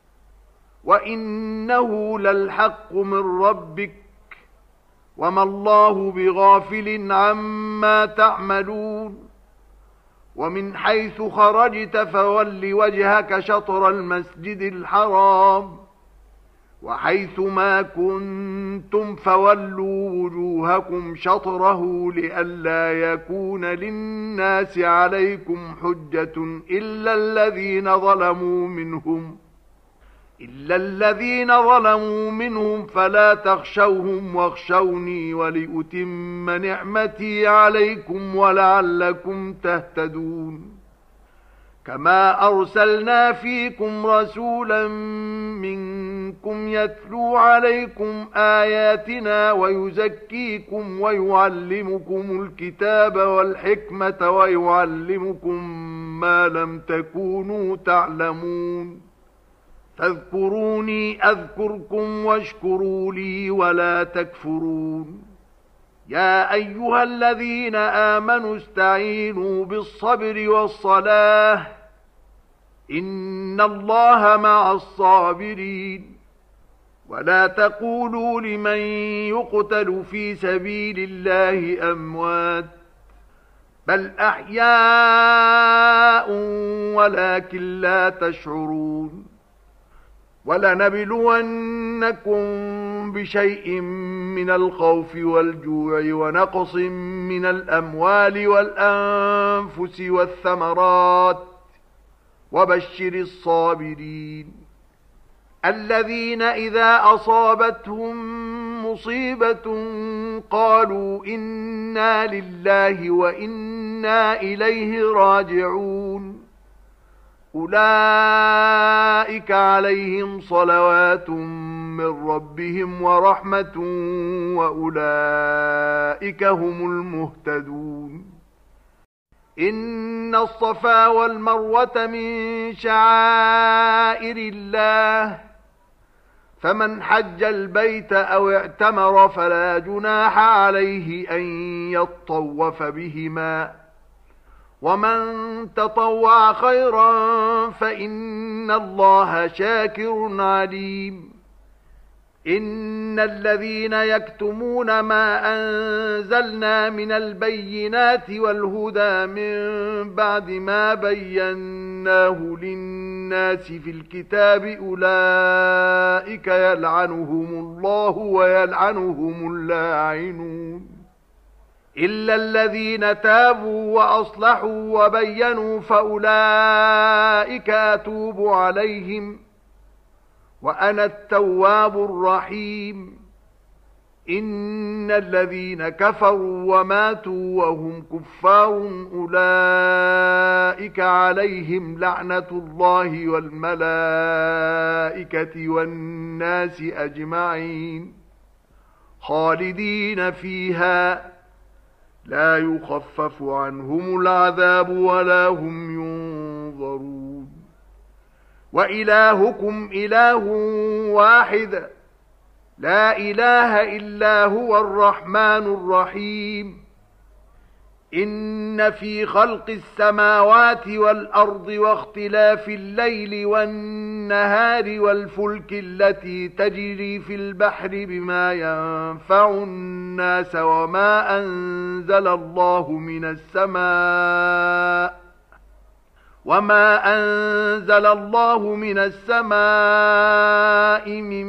وإنه للحق من ربك وما الله بغافل عما تعملون. ومن حيث خرجت فول وجهك شطر المسجد الحرام وحيثما كنتم فولوا وجوهكم شطره لئلا يكون للناس عليكم حجة إلا الذين ظلموا منهم إلا الذين ظلموا منهم فلا تخشوهم واخشوني ولأتم نعمتي عليكم ولعلكم تهتدون كما أرسلنا فيكم رسولا منكم يتلو عليكم آياتنا ويزكيكم ويعلمكم الكتاب والحكمة ويعلمكم ما لم تكونوا تعلمون فاذكروني أذكركم واشكروا لي ولا تكفرون يا أيها الذين آمنوا استعينوا بالصبر والصلاة إن الله مع الصابرين ولا تقولوا لمن يقتل في سبيل الله أموات بل أحياء ولكن لا تشعرون ولنبلونكم بشيء من الخوف والجوع ونقص من الأموال والأنفس والثمرات وبشر الصابرين الذين إذا أصابتهم مصيبة قالوا إنا لله وإنا إليه راجعون أولئك عليهم صلوات من ربهم ورحمة وأولئك هم المهتدون إن الصفا والمروة من شعائر الله فمن حج البيت أو اعتمر فلا جناح عليه أن يطوف بهما ومن تطوع خيرا فإن الله شاكر عليم إن الذين يكتمون ما أنزلنا من البينات والهدى من بعد ما بيناه للناس في الكتاب أولئك يلعنهم الله ويلعنهم اللاعنون إلا الذين تابوا وأصلحوا وبينوا فأولئك أتوب عليهم وأنا التواب الرحيم إن الذين كفروا وماتوا وهم كفار أولئك عليهم لعنة الله والملائكة والناس أجمعين خالدين فيها لا يخفف عنهم العذاب ولا هم ينظرون وإلهكم إله واحد لا إله إلا هو الرحمن الرحيم إن في خلق السماوات والأرض واختلاف الليل والنهار والفلك التي تجري في البحر بما ينفع الناس وما أنزل الله من السماء وما أنزل الله من السماء من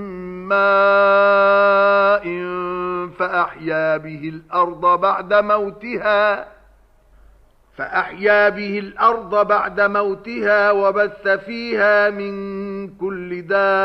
ماء فأحيا به الأرض بعد موتها فأحيا به الأرض بعد موتها وبث فيها من كل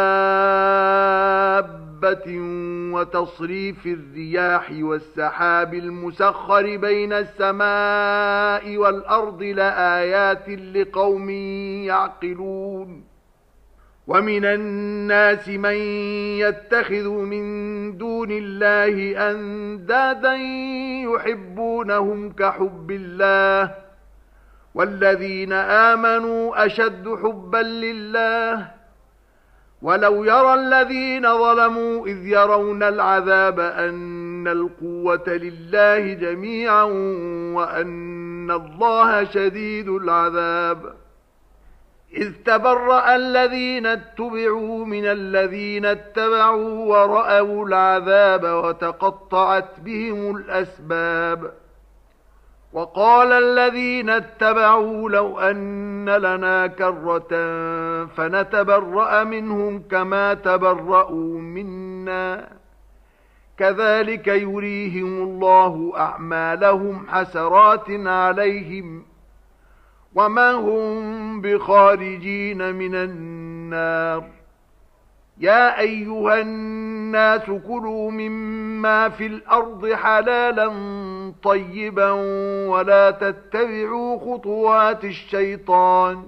دابة وتصريف الرياح والسحاب المسخر بين السماء والأرض لآيات لقوم يعقلون ومن الناس من يتخذ من دون الله أندادا يحبونهم كحب الله والذين آمنوا أشد حبا لله ولو يرى الذين ظلموا إذ يرون العذاب أن القوة لله جميعا وأن الله شديد العذاب إذ تبرأ الذين اتبعوا من الذين اتبعوا ورأوا العذاب وتقطعت بهم الأسباب وقال الذين اتبعوا لو أن لنا كرة فنتبرأ منهم كما تبرأوا منا كذلك يريهم الله أعمالهم حسرات عليهم وما هم بخارجين من النار. يا أيها الناس كلوا مما في الأرض حلالا طيبا ولا تتبعوا خطوات الشيطان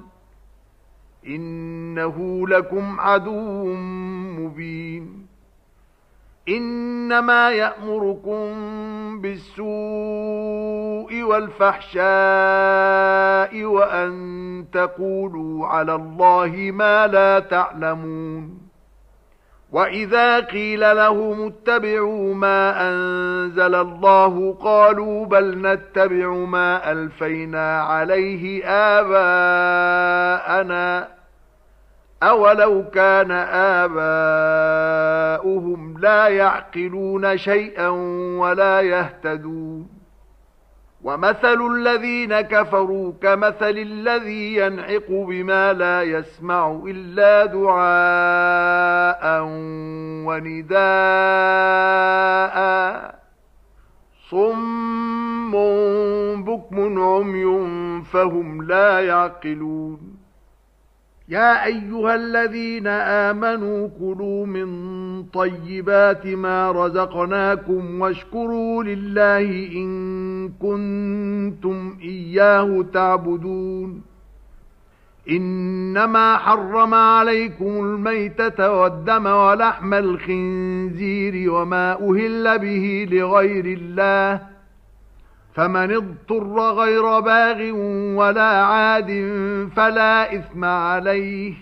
إنه لكم عدو مبين. إنما يأمركم بالسوء والفحشاء وأن تقولوا على الله ما لا تعلمون. وإذا قيل لهم اتبعوا ما أنزل الله قالوا بل نتبع ما ألفينا عليه آباءنا أولو كان آباؤهم لا يعقلون شيئا ولا يهتدون. ومثل الذين كفروا كمثل الذي ينعق بما لا يسمع إلا دعاء ونداء صم بكم عمي فهم لا يعقلون. يا أيها الذين آمنوا كلوا من طيبات ما رزقناكم واشكروا لله إن كنتم إياه تعبدون. إنما حرم عليكم الميتة والدم ولحم الخنزير وما أهل به لغير الله فمن اضطر غير باغ ولا عاد فلا إثم عليه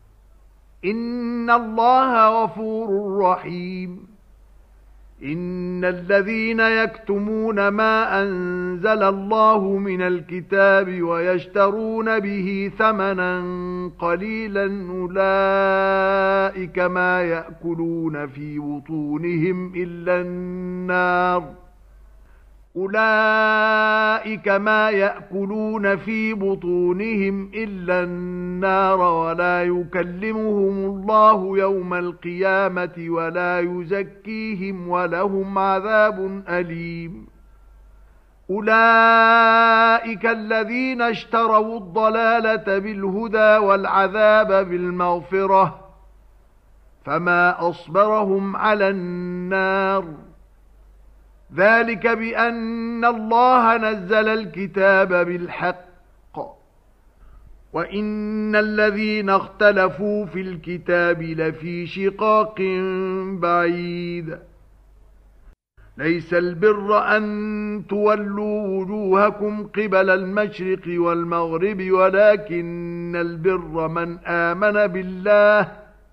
إن الله غفور رحيم. إن الذين يكتمون ما أنزل الله من الكتاب ويشترون به ثمنا قليلا أولئك ما يأكلون في بطونهم إلا النار أولئك ما يأكلون في بطونهم إلا النار ولا يكلمهم الله يوم القيامة ولا يزكيهم ولهم عذاب أليم. أولئك الذين اشتروا الضلالة بالهدى والعذاب بالمغفرة فما أصبرهم على النار ذلك بأن الله نزل الكتاب بالحق وإن الذين اختلفوا في الكتاب لفي شقاق بعيد. ليس البر أن تولوا وجوهكم قبل المشرق والمغرب ولكن البر من آمن بالله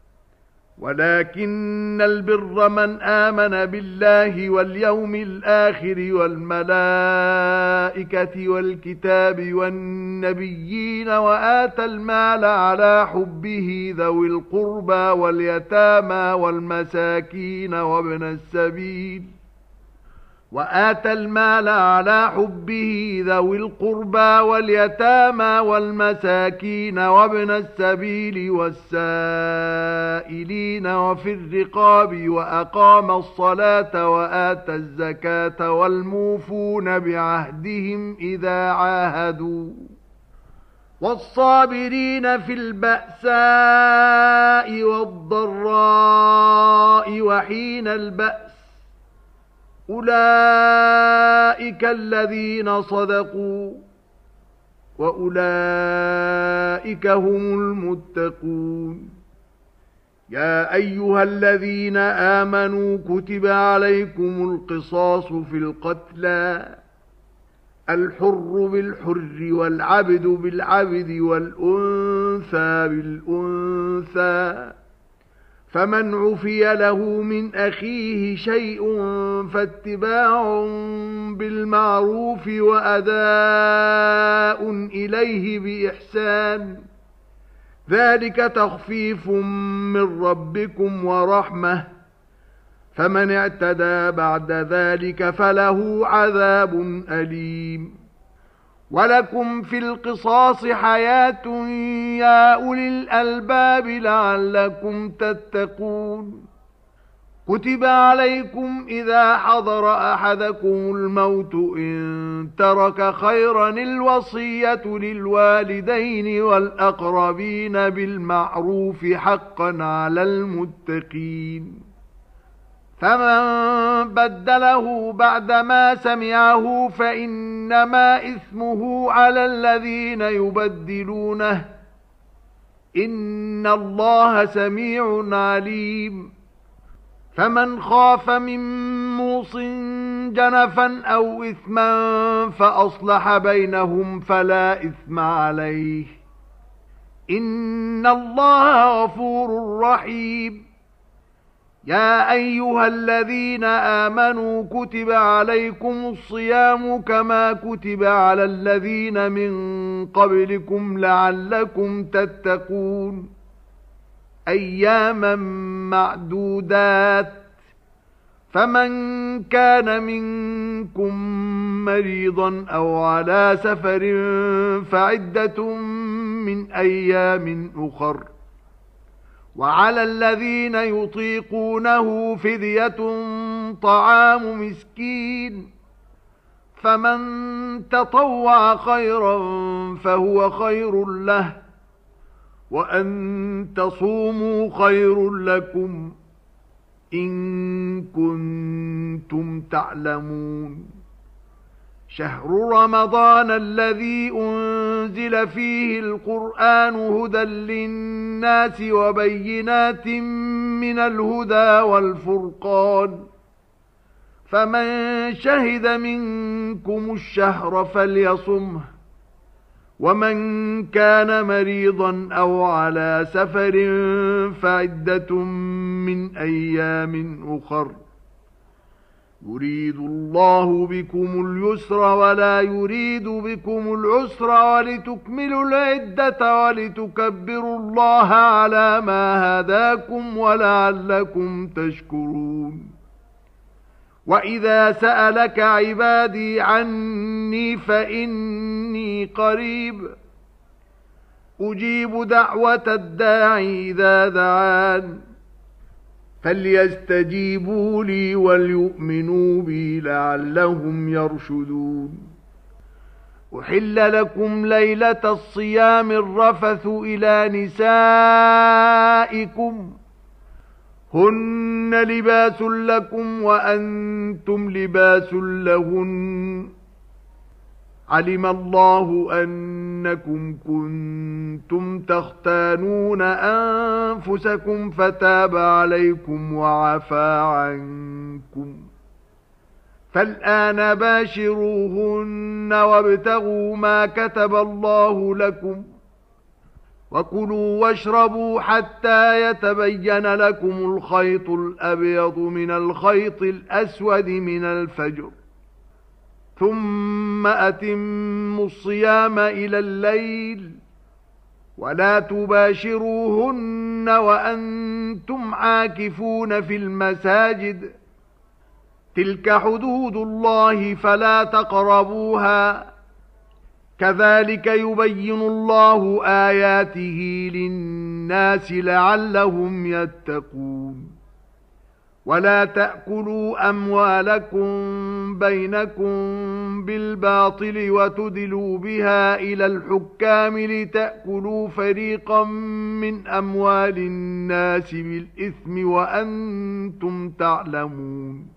ولكن البر من آمن بالله واليوم الآخر والملائكة والكتاب والنبيين وآتى المال على حبه ذوي القربى واليتامى والمساكين وابن السبيل وآتى المال على حبه ذوي القربى واليتامى والمساكين وابن السبيل والسائلين وفي الرقاب وأقام الصلاة وآتى الزكاة والموفون بعهدهم إذا عاهدوا والصابرين في البأساء والضراء وحين البأس أولئك الذين صدقوا وأولئك هم المتقون. يا أيها الذين آمنوا كتب عليكم القصاص في القتلى الحر بالحر والعبد بالعبد والأنثى بالأنثى فمن عفي له من أخيه شيء فاتباع بالمعروف وأداء إليه بإحسان ذلك تخفيف من ربكم ورحمة فمن اعتدى بعد ذلك فله عذاب أليم. ولكم في القصاص حياة يا أولي الألباب لعلكم تتقون كتب عليكم إذا حضر أحدكم الموت إن ترك خيرا الوصية للوالدين والأقربين بالمعروف حقا على المتقين فمن بدله بعدما سمعه فإنما إثمه على الذين يبدلونه إن الله سميع عليم فمن خاف من موص جنفا أو إثما فأصلح بينهم فلا إثم عليه إن الله غفور رحيم يا أيها الذين آمنوا كتب عليكم الصيام كما كتب على الذين من قبلكم لعلكم تتقون أياما معدودات فمن كان منكم مريضا أو على سفر فعدة من أيام أخر وعلى الذين يطيقونه فدية طعام مسكين فمن تطوع خيرا فهو خير له وأن تصوموا خير لكم إن كنتم تعلمون شهر رمضان الذي أنزل فيه القرآن هدى للناس وبينات من الهدى والفرقان فمن شهد منكم الشهر فليصمه ومن كان مريضا أو على سفر فعدة من أيام أخر يريد الله بكم اليسر ولا يريد بكم العسر ولتكملوا العدة ولتكبروا الله على ما هداكم ولعلكم تشكرون وإذا سألك عبادي عني فإني قريب أجيب دعوة الداعي إذا دعان فليستجيبوا لي وليؤمنوا بي لعلهم يرشدون أحل لكم ليلة الصيام الرفث إلى نسائكم هن لباس لكم وأنتم لباس لهن علم الله أنكم كنتم تختانون أنفسكم فتاب عليكم وعفى عنكم فالآن باشروهن وابتغوا ما كتب الله لكم وكلوا واشربوا حتى يتبين لكم الخيط الأبيض من الخيط الأسود من الفجر ثم أتموا الصيام إلى الليل ولا تباشروهن وأنتم عاكفون في المساجد تلك حدود الله فلا تقربوها كذلك يبين الله آياته للناس لعلهم يتقون ولا تأكلوا أموالكم بينكم بالباطل وتدلوا بها إلى الحكام لتأكلوا فريقا من أموال الناس بالإثم وأنتم تعلمون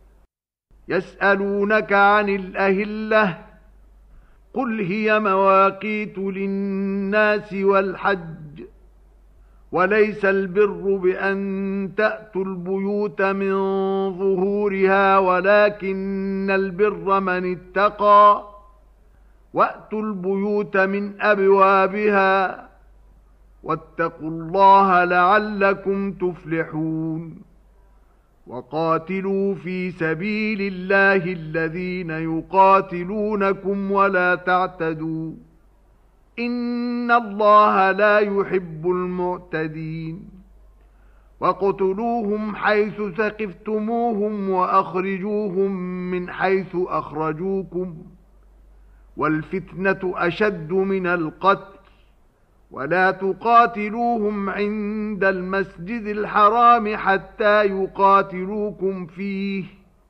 يسألونك عن الأهلة قل هي مواقيت للناس والحج وليس البر بأن تأتوا البيوت من ظهورها ولكن البر من اتقى وأتوا البيوت من أبوابها واتقوا الله لعلكم تفلحون وقاتلوا في سبيل الله الذين يقاتلونكم ولا تعتدوا إن الله لا يحب المعتدين وقتلوهم حيث ثقفتموهم وأخرجوهم من حيث أخرجوكم والفتنة أشد من القتل ولا تقاتلوهم عند المسجد الحرام حتى يقاتلوكم فيه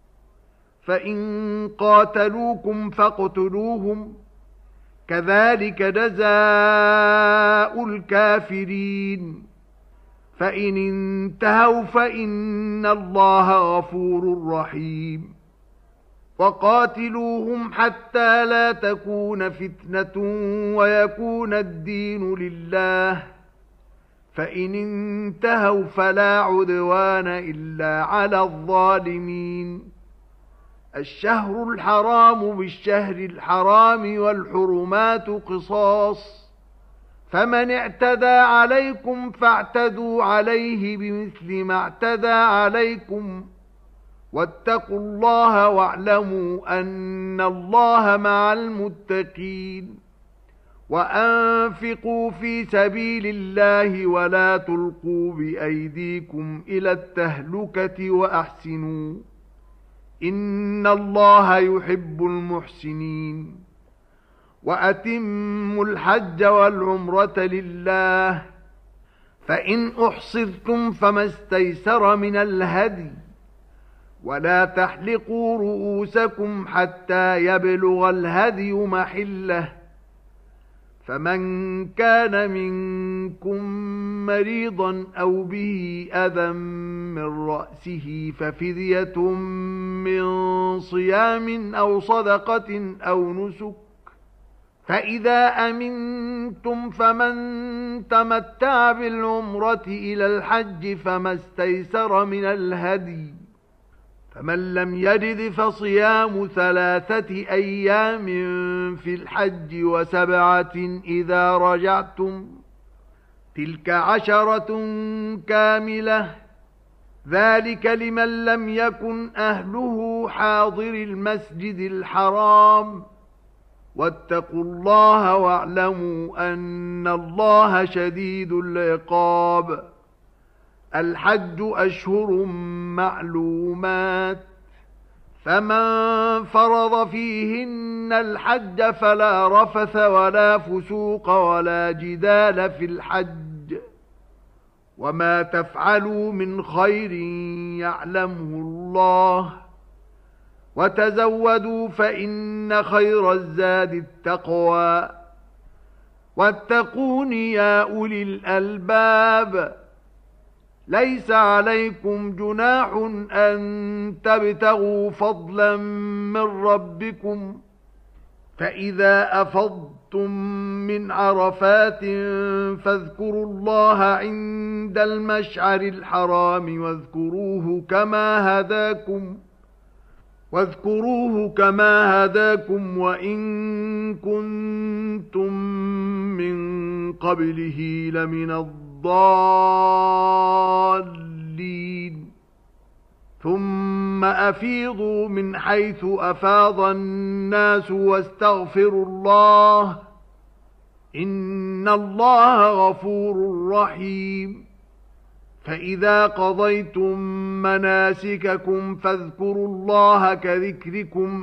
فإن قاتلوكم فاقتلوهم كذلك جزاء الكافرين فإن انتهوا فإن الله غفور رحيم وقاتلوهم حتى لا تكون فتنة ويكون الدين لله فإن انتهوا فلا عدوان إلا على الظالمين الشهر الحرام بالشهر الحرام والحرمات قصاص فمن اعتدى عليكم فاعتدوا عليه بمثل ما اعتدى عليكم واتقوا الله واعلموا أن الله مع المتقين وأنفقوا في سبيل الله ولا تلقوا بأيديكم إلى التهلكة وأحسنوا إن الله يحب المحسنين وأتموا الحج والعمرة لله فإن أحصرتم فما استيسر من الهدي ولا تحلقوا رؤوسكم حتى يبلغ الهدي محله فمن كان منكم مريضا أو به أذى من رأسه ففدية من صيام أو صدقة أو نسك فإذا أمنتم فمن تمتع بالعمرة إلى الحج فما استيسر من الهدي فمن لم يجد فصيام ثلاثة أيام في الحج وسبعة إذا رجعتم تلك عشرة كاملة ذلك لمن لم يكن أهله حاضر المسجد الحرام واتقوا الله واعلموا أن الله شديد العقاب الحج أشهر معلومات فمن فرض فيهن الحج فلا رفث ولا فسوق ولا جدال في الحج وما تفعلوا من خير يعلمه الله وتزودوا فإن خير الزاد التقوى واتقون يا أولي الألباب ليس عليكم جناح أن تبتغوا فضلا من ربكم فإذا أفضتم من عرفات فاذكروا الله عند المشعر الحرام واذكروه كما هداكم واذكروه كما هداكم وإن كنتم من قبله لمن الضالين ثم أفيضوا من حيث أفاض الناس واستغفروا الله إن الله غفور رحيم فإذا قضيتم مناسككم فاذكروا الله كذكركم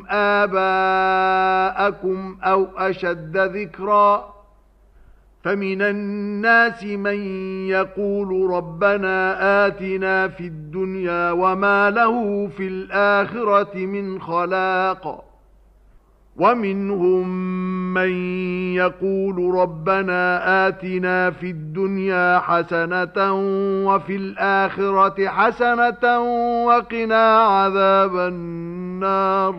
آباءكم أو أشد ذكرا فمن الناس من يقول ربنا آتنا في الدنيا وما له في الآخرة من خلاق ومنهم من يقول ربنا آتنا في الدنيا حسنة وفي الآخرة حسنة وقنا عذاب النار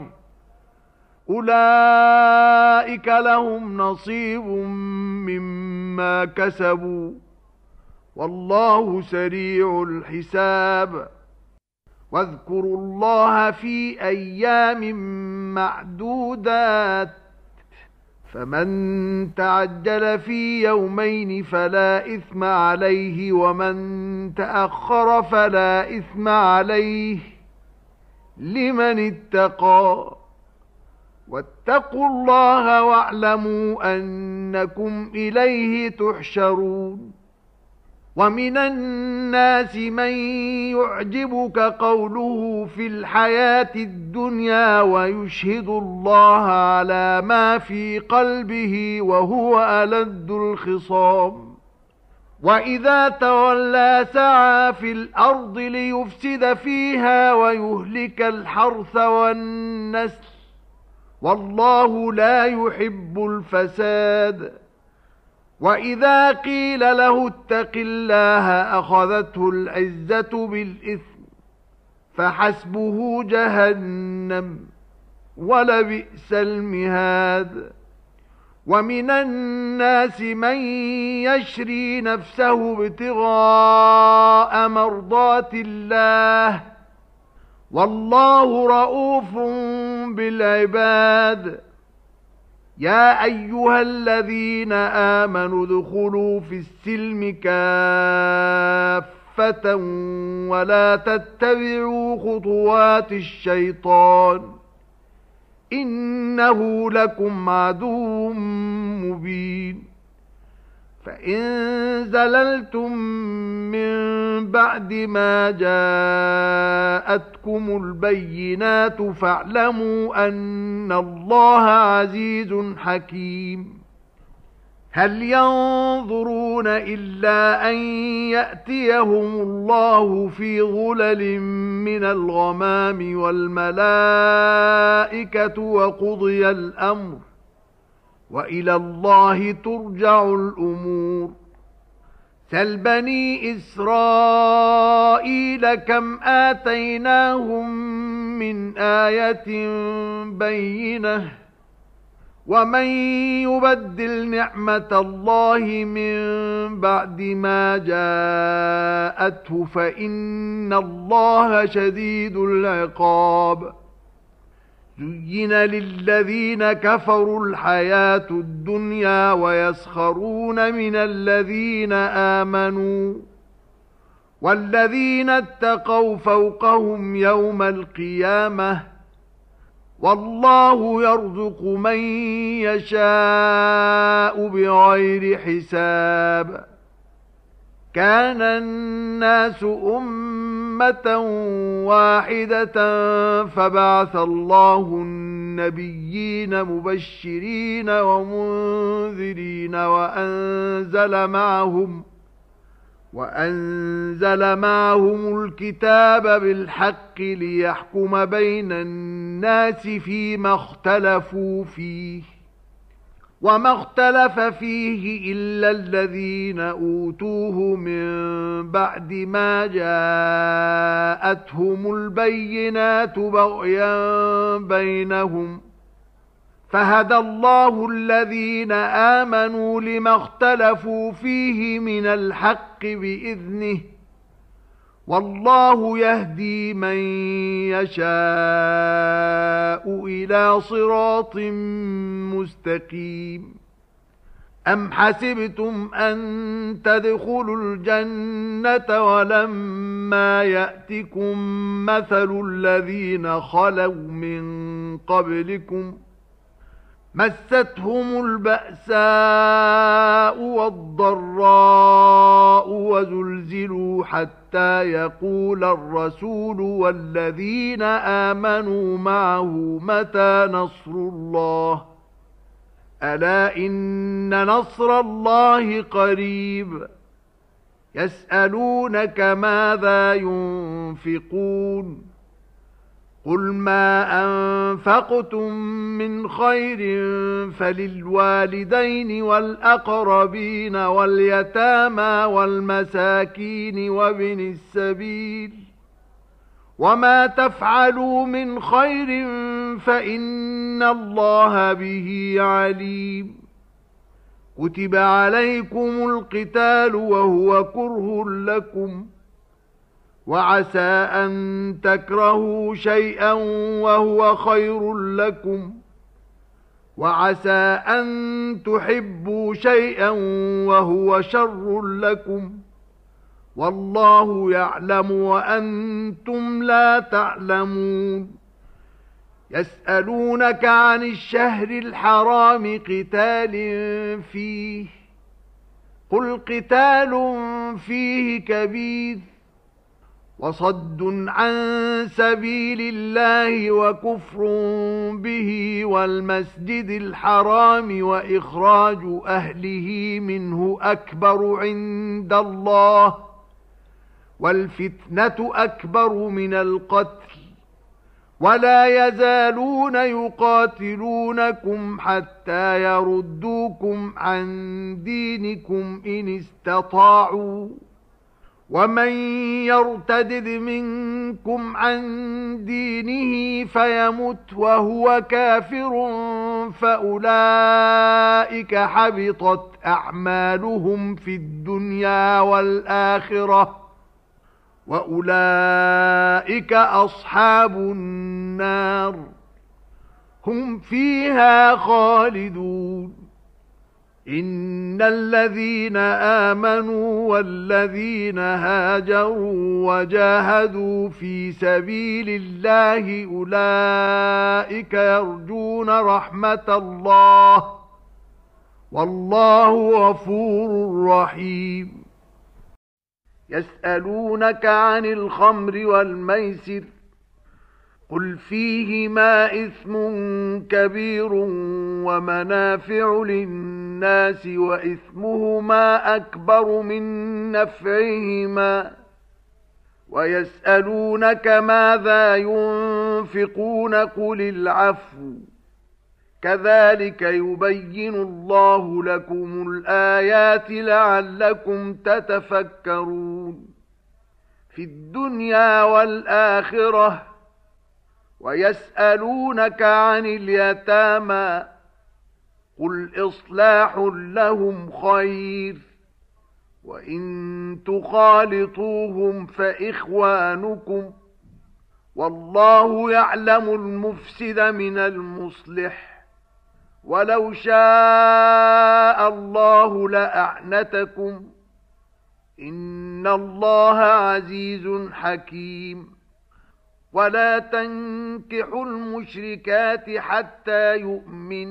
أولئك لهم نصيب مما كسبوا والله سريع الحساب واذكروا الله في أيام معدودات فمن تعجل في يومين فلا إثم عليه ومن تأخر فلا إثم عليه لمن اتقى واتقوا الله واعلموا أنكم إليه تحشرون ومن الناس من يعجبك قوله في الحياة الدنيا ويشهد الله على ما في قلبه وهو ألد الخصام وإذا تولى سعى في الأرض ليفسد فيها ويهلك الحرث والنسل والله لا يحب الفساد وإذا قيل له اتق الله أخذته العزة بالإثم فحسبه جهنم ولبئس المهاد ومن الناس من يشري نفسه ابتغاء مرضات الله والله رؤوف بالعباد يا أيها الذين آمنوا ادخلوا في السلم كافة ولا تتبعوا خطوات الشيطان إنه لكم عدو مبين فإن زللتم من بعد ما جاءتكم البينات فاعلموا أن الله عزيز حكيم هل ينظرون إلا أن يأتيهم الله في ظلل من الغمام والملائكة وقضي الأمر وإلى الله ترجع الأمور سل بني إسرائيل كم آتيناهم من آية بينة ومن يبدل نعمة الله من بعد ما جاءته فإن الله شديد العقاب زين للذين كفروا الحياة الدنيا ويسخرون من الذين آمنوا والذين اتقوا فوقهم يوم القيامة والله يرزق من يشاء بغير حساب كان الناس أمة واحدة فبعث الله النبيين مبشرين ومنذرين وأنزل معهم وأنزل معهم الكتاب بالحق ليحكم بين الناس فيما اختلفوا فيه وما اختلف فيه إلا الذين أوتوه من بعد ما جاءتهم البينات بغيا بينهم فهدى الله الذين آمنوا لما اختلفوا فيه من الحق بإذنه والله يهدي من يشاء إلى صراط مستقيم أم حسبتم أن تدخلوا الجنة ولما يأتكم مثل الذين خلوا من قبلكم مستهم البأساء والضراء وزلزلوا حتى يقول الرسول والذين آمنوا معه متى نصر الله ألا إن نصر الله قريب يسألونك ماذا ينفقون قل ما أنفقتم من خير فللوالدين والأقربين واليتامى والمساكين وابن السبيل وما تفعلوا من خير فإن الله به عليم كتب عليكم القتال وهو كره لكم وعسى أن تكرهوا شيئا وهو خير لكم وعسى أن تحبوا شيئا وهو شر لكم والله يعلم وأنتم لا تعلمون يسألونك عن الشهر الحرام قتال فيه قل قتال فيه كبير وصد عن سبيل الله وكفر به والمسجد الحرام وإخراج أهله منه أكبر عند الله والفتنة أكبر من القتل ولا يزالون يقاتلونكم حتى يردوكم عن دينكم إن استطاعوا ومن يرتدد منكم عن دينه فيمت وهو كافر فأولئك حبطت أعمالهم في الدنيا والآخرة وأولئك أصحاب النار هم فيها خالدون إن الذين آمنوا والذين هاجروا وجاهدوا في سبيل الله أولئك يرجون رحمة الله والله غفور رحيم يسألونك عن الخمر والميسر قل فيهما إثم كبير ومنافع للناس وإثمهما أكبر من نفعهما ويسألونك ماذا ينفقون قل العفو كذلك يبين الله لكم الآيات لعلكم تتفكرون في الدنيا والآخرة ويسألونك عن اليتامى قل إصلاح لهم خير وإن تخالطوهم فإخوانكم والله يعلم المفسد من المصلح ولو شاء الله لأعنتكم إن الله عزيز حكيم ولا تنكحوا المشركات حتى يؤمن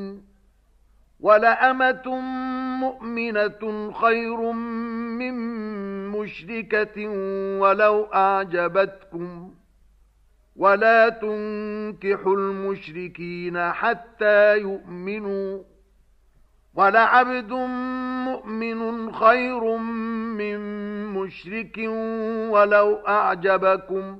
ولأمة مؤمنة خير من مشركة ولو أعجبتكم ولا تنكحوا المشركين حتى يؤمنوا ولعبد مؤمن خير من مشرك ولو أعجبكم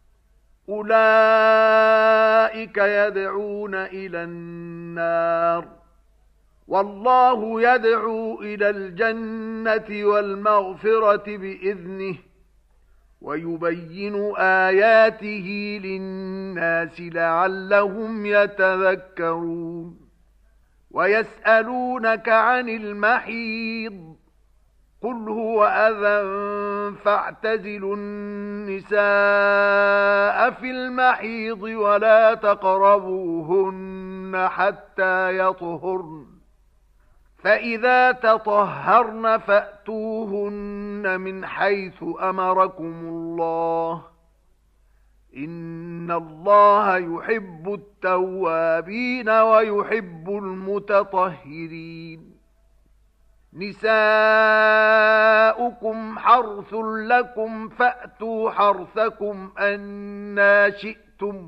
أولئك يدعون إلى النار والله يدعو إلى الجنة والمغفرة بإذنه ويبين آياته للناس لعلهم يتذكرون ويسألونك عن المحيض قل هو أذى فاعتزلوا النساء في المحيض ولا تقربوهن حتى يطهرن فإذا تطهرن فأتوهن من حيث أمركم الله إن الله يحب التوابين ويحب المتطهرين نساؤكم حرث لكم فأتوا حرثكم أنى شئتم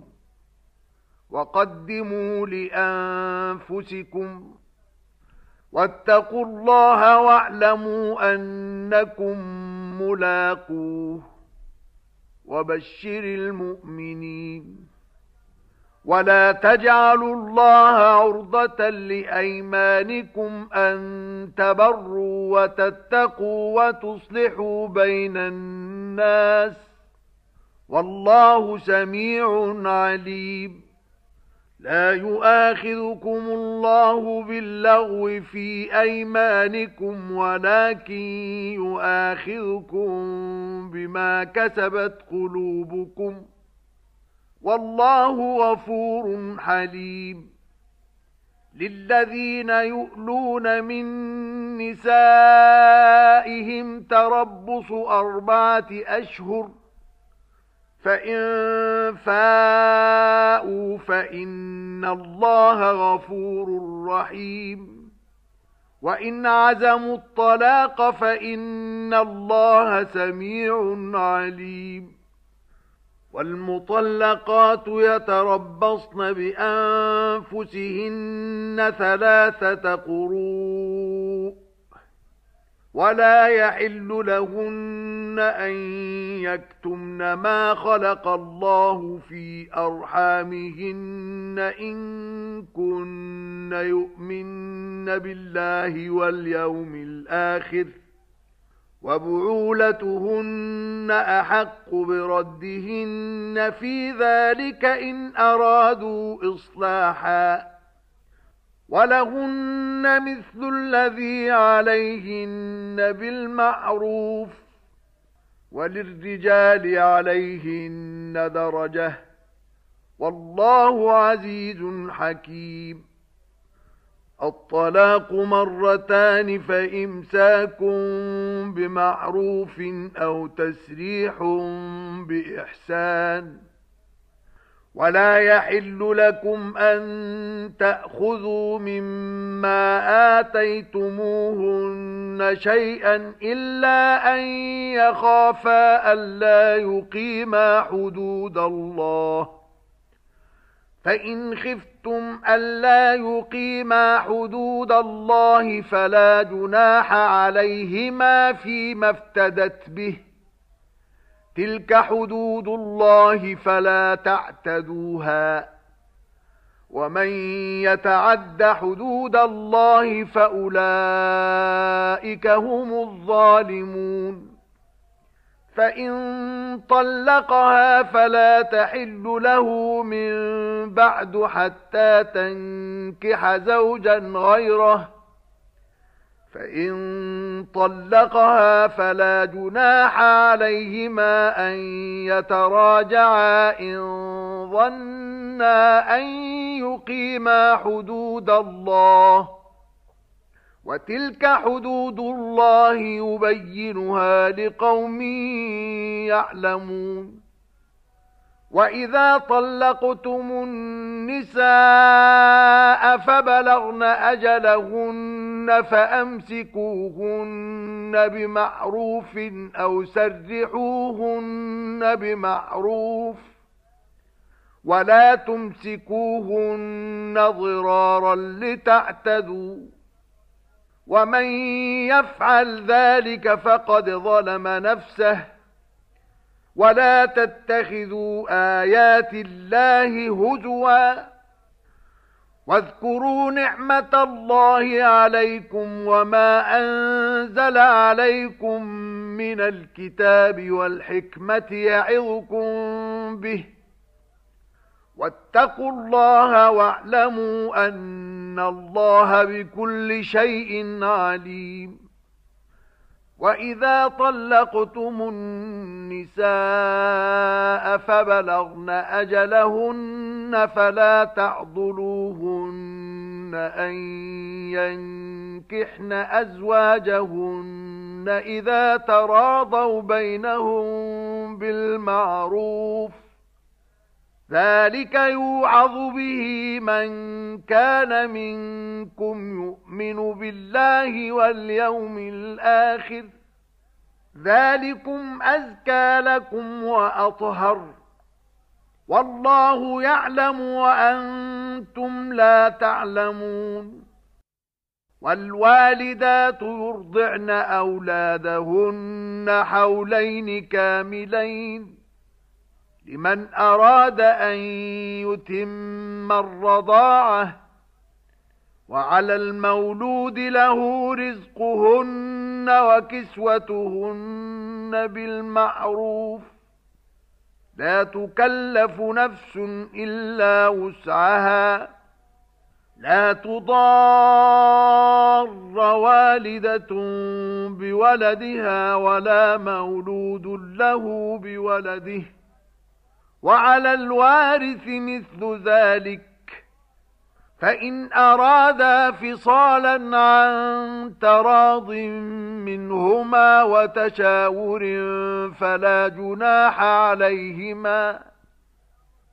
وقدموا لأنفسكم واتقوا الله واعلموا أنكم ملاقوه وبشر المؤمنين ولا تجعلوا الله عرضة لأيمانكم أن تبروا وتتقوا وتصلحوا بين الناس والله سميع عليم لا يؤاخذكم الله باللغو في أيمانكم ولكن يؤاخذكم بما كسبت قلوبكم والله غفور حليم للذين يؤلون من نسائهم تربص أربعة أشهر فإن فاءوا فإن الله غفور رحيم وإن عزموا الطلاق فإن الله سميع عليم والمطلقات يتربصن بأنفسهن ثلاثة قروء ولا يحل لهن أن يكتمن ما خلق الله في أرحامهن إن كن يؤمن بالله واليوم الآخر وبعولتهن أحق بردهن في ذلك إن أرادوا إصلاحا ولهن مثل الذي عليهن بالمعروف وللرجال عليهن درجة والله عزيز حكيم الطلاق مرتان فإمساك بمعروف أو تسريح بإحسان ولا يحل لكم أن تأخذوا مما آتيتموهن شيئا إلا أن يخافا ألا يقيما حدود الله فإن خفتم ألا يقيما حدود الله فلا جناح عليهما فيما افتدت به تلك حدود الله فلا تعتدوها ومن يتعد حدود الله فأولئك هم الظالمون فإن طلقها فلا تحل له من بعد حتى تنكح زوجا غيره فإن طلقها فلا جناح عليهما أن يتراجعا إن ظنا أن يقيما حدود الله وتلك حدود الله يبينها لقوم يعلمون وإذا طلقتم النساء فبلغن أجلهن فأمسكوهن بمعروف أو سرحوهن بمعروف ولا تمسكوهن ضرارا لتعتدوا ومن يفعل ذلك فقد ظلم نفسه ولا تتخذوا آيات الله هزوا واذكروا نعمة الله عليكم وما أنزل عليكم من الكتاب والحكمة يعظكم به واتقوا الله واعلموا أن الله بكل شيء عليم وإذا طلقتم النساء فبلغن أجلهن فلا تعضلوهن أن ينكحن أزواجهن إذا تراضوا بينهم بالمعروف ذلك يوعظ به من كان منكم يؤمن بالله واليوم الآخر ذلكم أزكى لكم وأطهر والله يعلم وأنتم لا تعلمون والوالدات يرضعن أولادهن حولين كاملين لمن أراد أن يتم الرضاعة وعلى المولود له رزقهن وكسوتهن بالمعروف لا تكلف نفس إلا وسعها لا تضار والدة بولدها ولا مولود له بولده وعلى الوارث مثل ذلك فإن أرادا فصالا عن تراض منهما وتشاور فلا جناح عليهما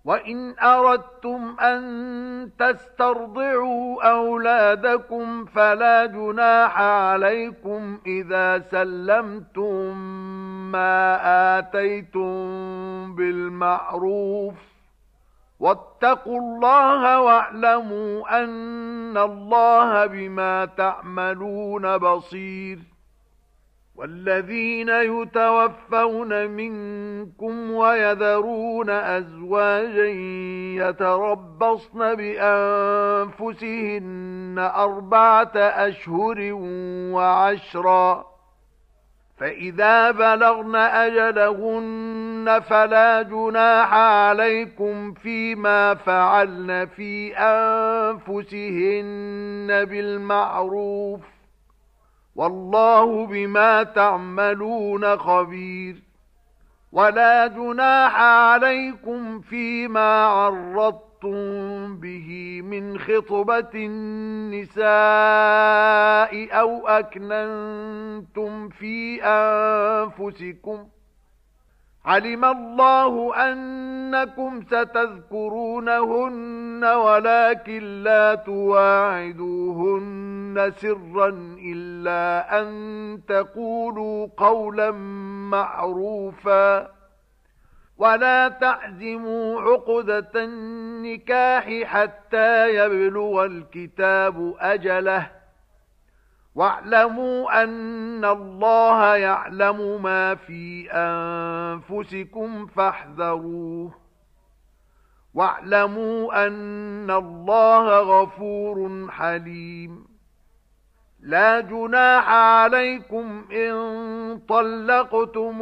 وَإِنْ أَرَدْتُمْ أَن تَسْتَرْضِعُوا أَوْلَادَكُمْ فَلَا جُنَاحَ عَلَيْكُمْ إِذَا سَلَّمْتُم مَّا آتَيْتُم بِالْمَعْرُوفِ وَاتَّقُوا اللَّهَ وَاعْلَمُوا أَنَّ اللَّهَ بِمَا تَعْمَلُونَ بَصِيرٌ. وَالَّذِينَ يُتَوَفَّوْنَ مِنكُمْ وَيَذَرُونَ أَزْوَاجًا يَتَرَبَّصْنَ بِأَنفُسِهِنَّ أَرْبَعَةَ أَشْهُرٍ وَعَشْرًا، فَإِذَا بَلَغْنَ أَجَلَهُنَّ فَلَا جُنَاحَ عَلَيْكُمْ فِيمَا فَعَلْنَ فِي أَنفُسِهِنَّ بِالْمَعْرُوفِ، وَاللَّهُ بِمَا تَعْمَلُونَ خَبِيرٌ. وَلَا جُنَاحَ عَلَيْكُمْ فِيمَا عَرَّضْتُمْ بِهِ مِنْ خِطْبَةِ النِّسَاءِ أَوْ أَكْنَنتُمْ فِي أَنفُسِكُمْ، عَلِمَ اللَّهُ أَنَّكُمْ سَتَذْكُرُونَهُنَّ وَلَكِنْ لَا تُوَاعِدُوهُنَّ سِرًّا إِلَّا أَن تَقُولُوا قَوْلًا مَّعْرُوفًا، وَلَا تَعْزِمُوا عُقْدَةَ النِّكَاحِ حَتَّى يَبْلُغَ الْكِتَابُ أَجَلَهُ، وَاعْلَمُوا أَنَّ اللَّهَ يَعْلَمُ مَا فِي أَنفُسِكُمْ فَاحْذَرُوهُ، وَاعْلَمُوا أَنَّ اللَّهَ غَفُورٌ حَلِيمٌ. لا جُنَاحَ عَلَيْكُمْ إِن طَلَّقْتُمُ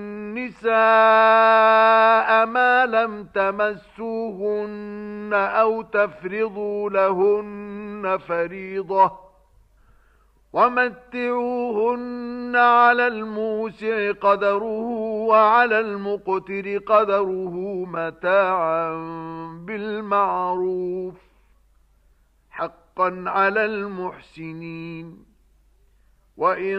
النِّسَاءَ مَا لَمْ تَمَسُّوهُنَّ أَوْ تَفْرِضُوا لَهُنَّ فَرِيضَةً، وَمَتِّعُوهُنَّ عَلَى الْمُوسِعِ قَدَرُهُ وَعَلَى الْمُقْتِرِ قَدَرُهُ مَتَاعًا بِالْمَعْرُوفِ، حَقًّا عَلَى الْمُحْسِنِينَ. وَإِن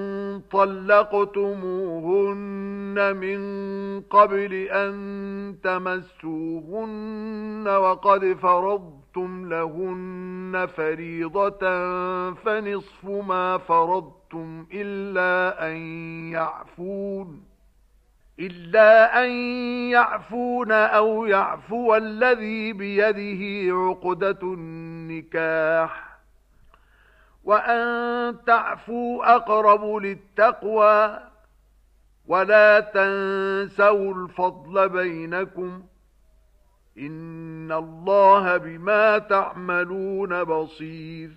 طَلَّقْتُمُوهُنَّ مِن قَبْلِ أَن تَمَسُّوهُنَّ وَقَدْ فَرَضْتُمْ لَهُنَّ فَرِيضَةً فَنِصْفُ مَا فَرَضْتُمْ إِلَّا أَن يَعْفُونَ إِلَّا أَن يَعْفُونَ أَوْ يَعْفُوَ الَّذِي بِيَدِهِ عُقْدَةُ النِّكَاحِ، وَأَن تَعْفُوا أَقْرَبُ لِلتَّقْوَى، وَلَا تَنسَوْا الْفَضْلَ بَيْنَكُمْ، إِنَّ اللَّهَ بِمَا تَعْمَلُونَ بَصِيرٌ.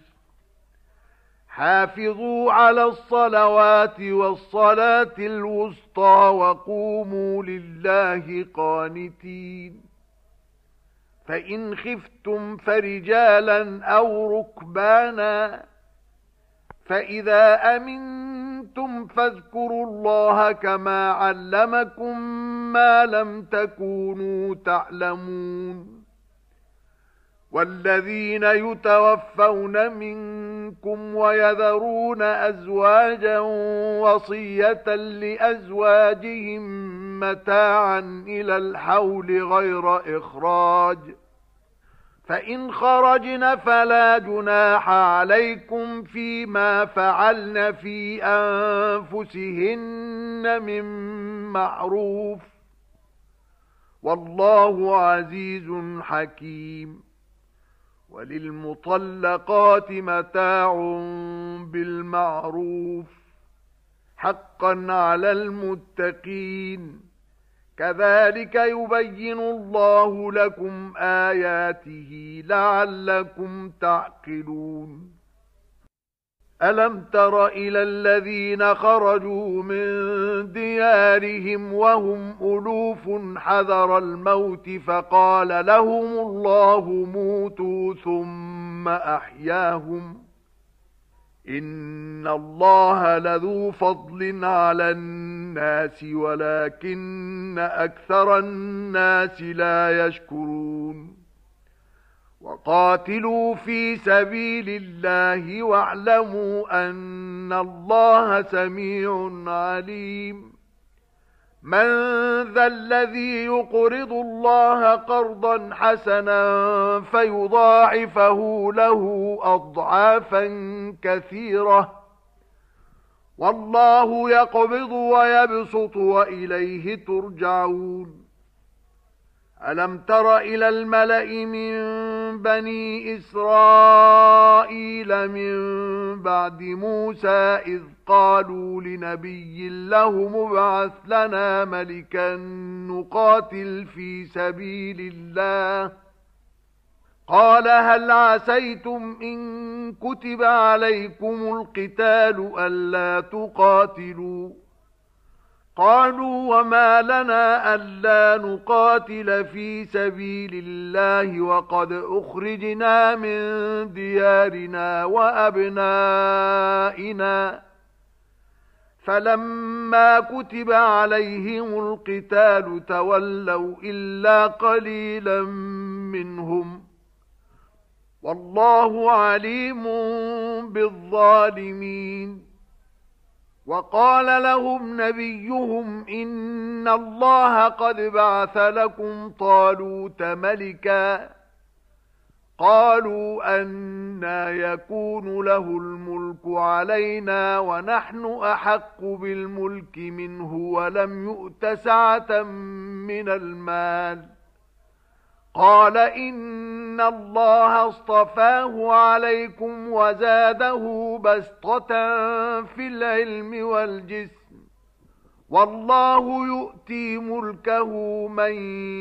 حافظوا على الصلوات والصلاة الوسطى وقوموا لله قانتين. فإن خفتم فرجالا أو ركبانا، فإذا أمنتم فاذكروا الله كما علمكم ما لم تكونوا تعلمون. والذين يتوفون منكم ويذرون أزواجا وصية لأزواجهم متاعا إلى الحول غير إخراج، فإن خرجن فلا جناح عليكم فيما فعلن في أنفسهن من معروف، والله عزيز حكيم. وللمطلقات متاع بالمعروف، حقا على المتقين. كذلك يبين الله لكم آياته لعلكم تعقلون. ألم تر إلى الذين خرجوا من ديارهم وهم ألوف حذر الموت فقال لهم الله موتوا ثم أحياهم، إن الله لذو فضل على الناس ولكن أكثر الناس لا يشكرون. وقاتلوا في سبيل الله واعلموا أن الله سميع عليم. من ذا الذي يقرض الله قرضا حسنا فيضاعفه له أضعافا كثيرة والله يقبض ويبسط وإليه ترجعون ألم تر إلى الملأ من بني إسرائيل من بعد موسى إذ قالوا لنبي له مبعث لنا ملكا نقاتل في سبيل الله قال هل عسيتم إن كتب عليكم القتال ألا تقاتلوا قالوا وما لنا ألا نقاتل في سبيل الله وقد أخرجنا من ديارنا وأبنائنا فلما كتب عليهم القتال تولوا إلا قليلا منهم والله عليم بالظالمين وقال لهم نبيهم إن الله قد بعث لكم طالوت ملكا قالوا أنى يكون له الملك علينا ونحن أحق بالملك منه ولم يؤت سعة من المال قال إن الله اصطفاه عليكم وزاده بسطة في العلم والجسم والله يؤتي ملكه من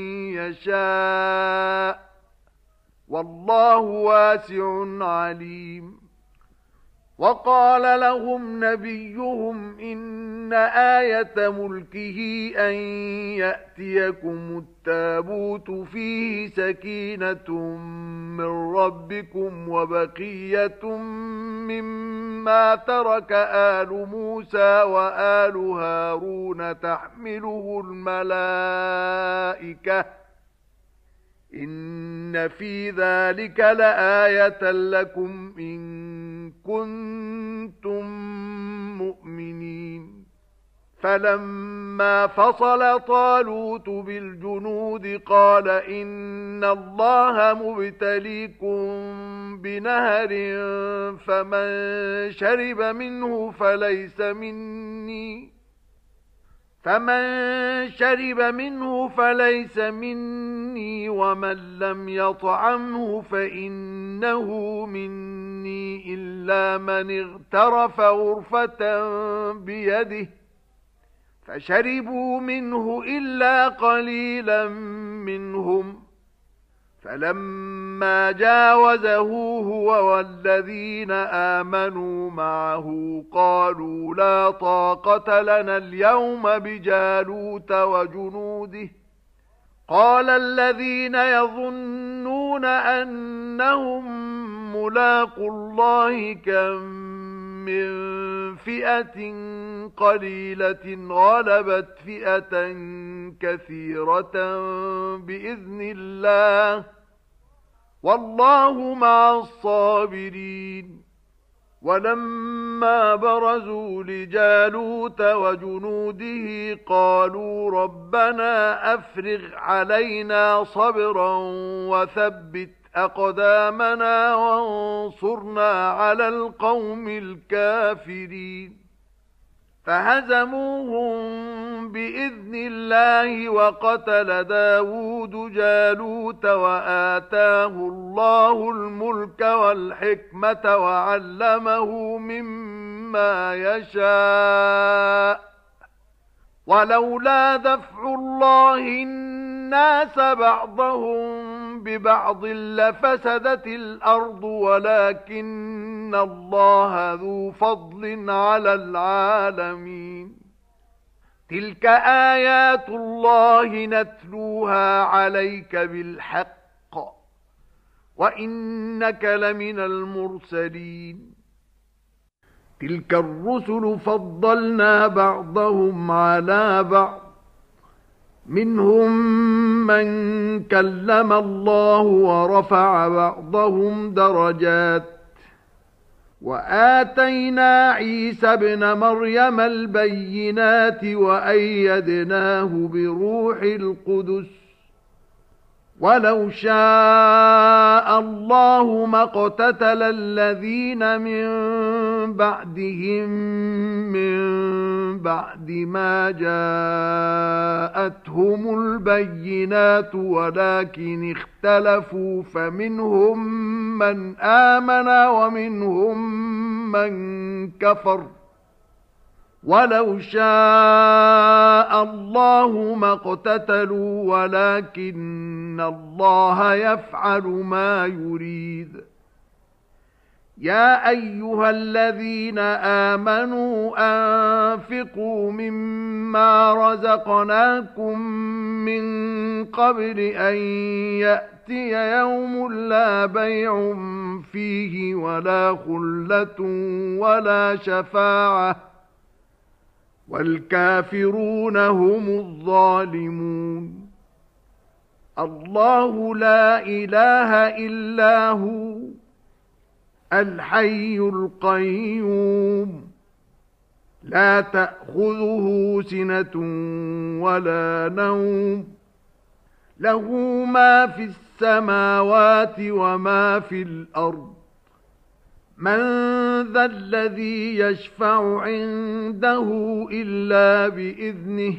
يشاء والله واسع عليم وقال لهم نبيهم إن آية ملكه أن يأتيكم التابوت فيه سكينة من ربكم وبقية مما ترك آل موسى وآل هارون تحمله الملائكة إن في ذلك لآية لكم إن كنتم مؤمنين فلما فصل طالوت بالجنود قال إن الله مبتليكم بنهر فمن شرب منه فليس مني فمن شرب منه فليس مني ومن لم يطعمه فإنه مني إلا من اغترف غرفة بيده فشربوا منه إلا قليلا منهم فلما جاوزه هو والذين آمنوا معه قالوا لا طاقة لنا اليوم بجالوت وجنوده قال الذين يظنون أنهم ملاقوا الله كم من فئة قليلة غلبت فئة كثيرة بإذن الله والله مع الصابرين ولما برزوا لجالوت وجنوده قالوا ربنا أفرغ علينا صبرا وثبت أقدامنا وانصرنا على القوم الكافرين فهزموهم بإذن الله وقتل داود جالوت وآتاه الله الملك والحكمة وعلمه مما يشاء ولولا دفع الله الناس بعضهم ببعض لفسدت الأرض ولكن الله ذو فضل على العالمين تلك آيات الله نتلوها عليك بالحق وإنك لمن المرسلين تلك الرسل فضلنا بعضهم على بعض منهم من كلم الله ورفع بعضهم درجات وآتينا عيسى ابن مريم البينات وأيدناه بروح القدس ولو شاء الله ما اقتتل الذين من بعدهم من بعد ما جاءتهم البينات ولكن اختلفوا فمنهم من آمن ومنهم من كفر ولو شاء الله ما اقتتلوا ولكن الله يفعل ما يريد. يا أيها الذين آمنوا أنفقوا مما رزقناكم من قبل أن يأتي يوم لا بيع فيه ولا خلة ولا شفاعة والكافرون هم الظالمون. الله لا إله إلا هو الحي القيوم لا تأخذه سنة ولا نوم له ما في السماوات وما في الأرض من ذا الذي يشفع عنده إلا بإذنه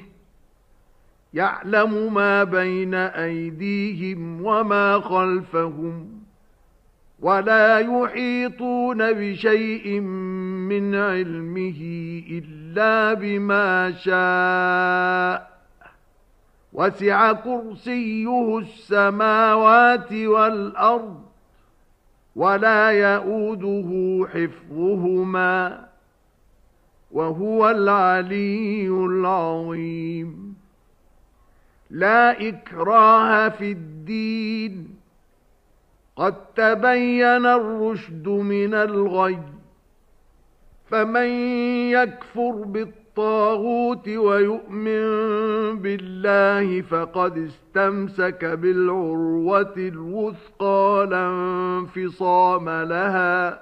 يعلم ما بين أيديهم وما خلفهم ولا يحيطون بشيء من علمه إلا بما شاء وسع كرسيه السماوات والأرض ولا يؤوده حفظهما وهو العلي العظيم. لا إكراه في الدين قد تبين الرشد من الغي فمن يكفر بالطاغوت ويؤمن بالله فقد استمسك بالعروة الوثقى لا انفصام لها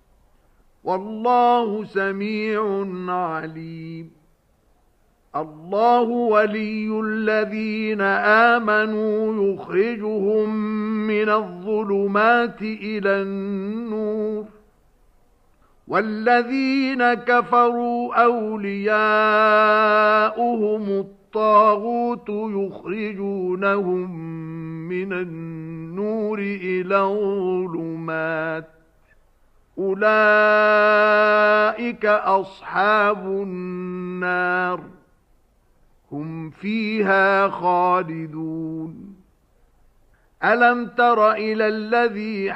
والله سميع عليم. الله ولي الذين آمنوا يخرجهم من الظلمات إلى النور والذين كفروا أولياؤهم الطاغوت يخرجونهم من النور إلى الظلمات أولئك أصحاب النار هم فيها خالدون. ألم تر إلى الذي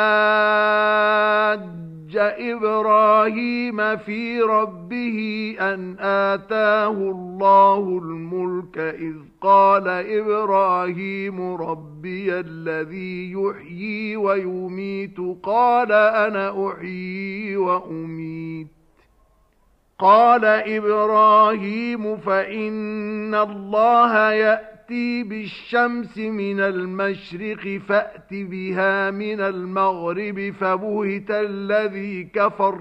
حاج إبراهيم في ربه أن آتاه الله الملك إذ قال إبراهيم ربي الذي يحيي ويميت قال أنا أحيي وأميت قال إبراهيم فإن الله يأتي بالشمس من المشرق فأت بها من المغرب فبهت الذي كفر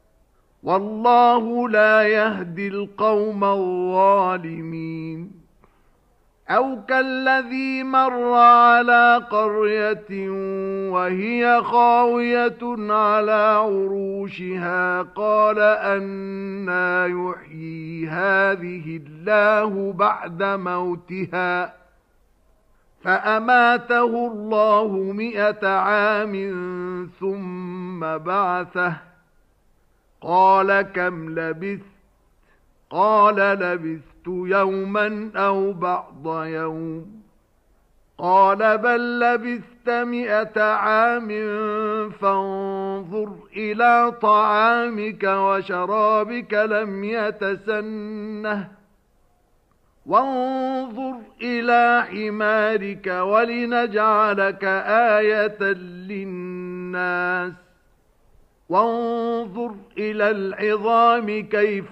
والله لا يهدي القوم الظالمين. أو كالذي مر على قرية وهي خاوية على عروشها قال أنى يحيي هذه الله بعد موتها فأماته الله مئة عام ثم بعثه قال كم لبثت قال لبثت يوما أو بعض يوم قال بل لبثت مئة عام فانظر إلى طعامك وشرابك لم يتسنه وانظر إلى حمارك ولنجعلك آية للناس وانظر إلى العظام كيف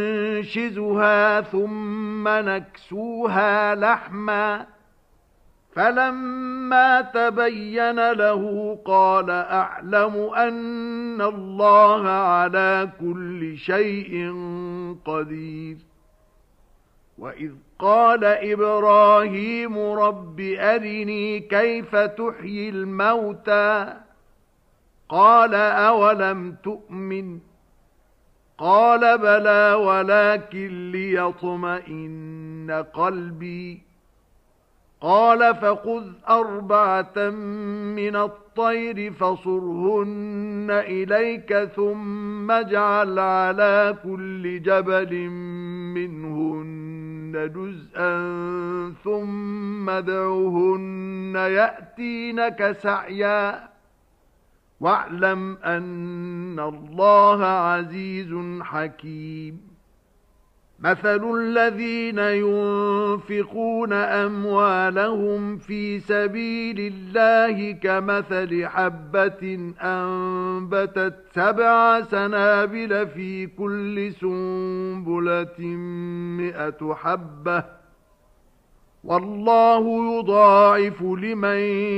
ننشزها ثم نكسوها لحما فَلَمَّا تَبَيَّنَ لَهُ قَالَ أَعْلَمُ أَنَّ اللَّهَ عَلَى كُلِّ شَيْءٍ قَدِيرٌ. وَإِذْ قَالَ إِبْرَاهِيمُ رَبِّ أَرِنِي كَيْفَ تُحْيِي الْمَوْتَى قَالَ أَوَلَمْ تُؤْمِنْ قَالَ بَلَى وَلَكِنْ لِيَطْمَئِنَّ قَلْبِي قَالَ فَخُذْ أَرْبَعَةً مِنَ الطَّيْرِ فَصُرْهُنَّ إِلَيْكَ ثُمَّ اجْعَلْ عَلَى كُلِّ جَبَلٍ مِنْهُنَّ جُزْءًا ثُمَّ ادْعُهُنَّ يَأْتِينَكَ سَعْيًا وَاعْلَمْ أَنَّ اللَّهَ عَزِيزٌ حَكِيمٌ. مَثَلُ الَّذِينَ يُنْفِقُونَ أَمْوَالَهُمْ فِي سَبِيلِ اللَّهِ كَمَثَلِ حَبَّةٍ أَنبَتَتْ سَبْعَ سَنَابِلَ فِي كُلِّ سُنبُلَةٍ مِائَةُ حَبَّةٍ وَاللَّهُ يُضَاعِفُ لِمَن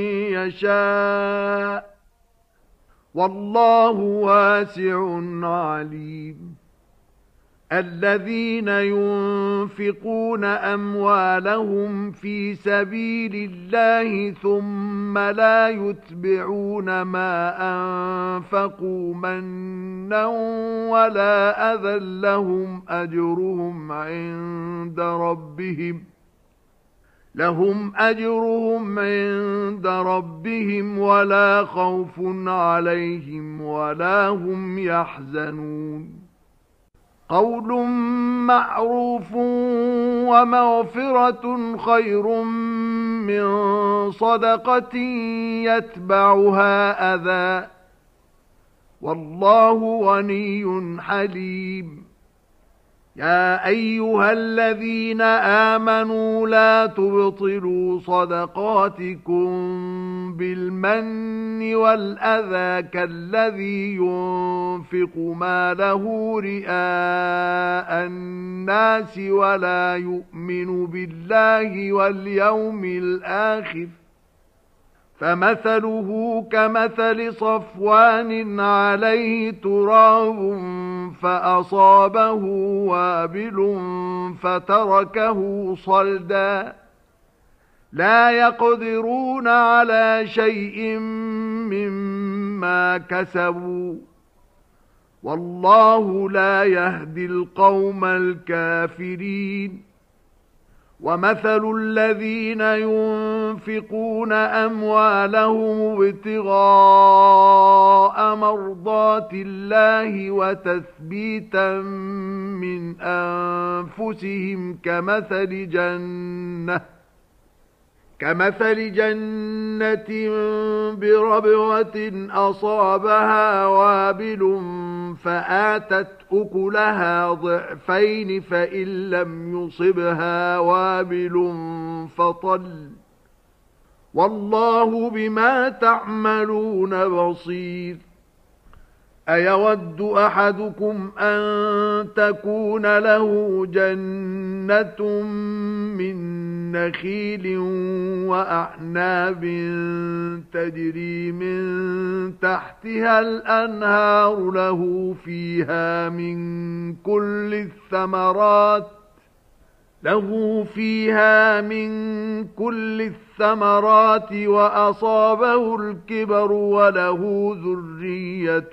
يَشَاءُ وَاللَّهُ وَاسِعٌ عَلِيمٌ. الَّذِينَ يُنْفِقُونَ أَمْوَالَهُمْ فِي سَبِيلِ اللَّهِ ثُمَّ لَا يُتْبِعُونَ مَا أَنفَقُوا مَنًّا وَلَا أَذًى لَّهُمْ أَجْرُهُمْ عِندَ رَبِّهِمْ لهم أجرهم عند ربهم ولا خوف عليهم ولا هم يحزنون. قول معروف ومغفرة خير من صدقة يتبعها أذى والله غني حليم. يا أيها الذين آمنوا لا تبطلوا صدقاتكم بالمن والأذى كالذي ينفق ماله رئاء الناس ولا يؤمن بالله واليوم الآخر فمثله كمثل صفوان عليه تراب فأصابه وابل فتركه صلدا لا يقدرون على شيء مما كسبوا والله لا يهدي القوم الكافرين. ومثل الذين ينفقون أموالهم ابتغاء مرضات الله وتثبيتا من أنفسهم كمثل جنة كمثل جنة بربوة أصابها وابل فآتت أكلها ضعفين فإن لم يصبها وابل فطل والله بما تعملون بصير. أيود أحدكم أن تكون له جنة من نخيل وأعناب تجري من تحتها الأنهار له فيها من كل الثمرات له فيها من كل الثمرات وأصابه الكبر وله ذرية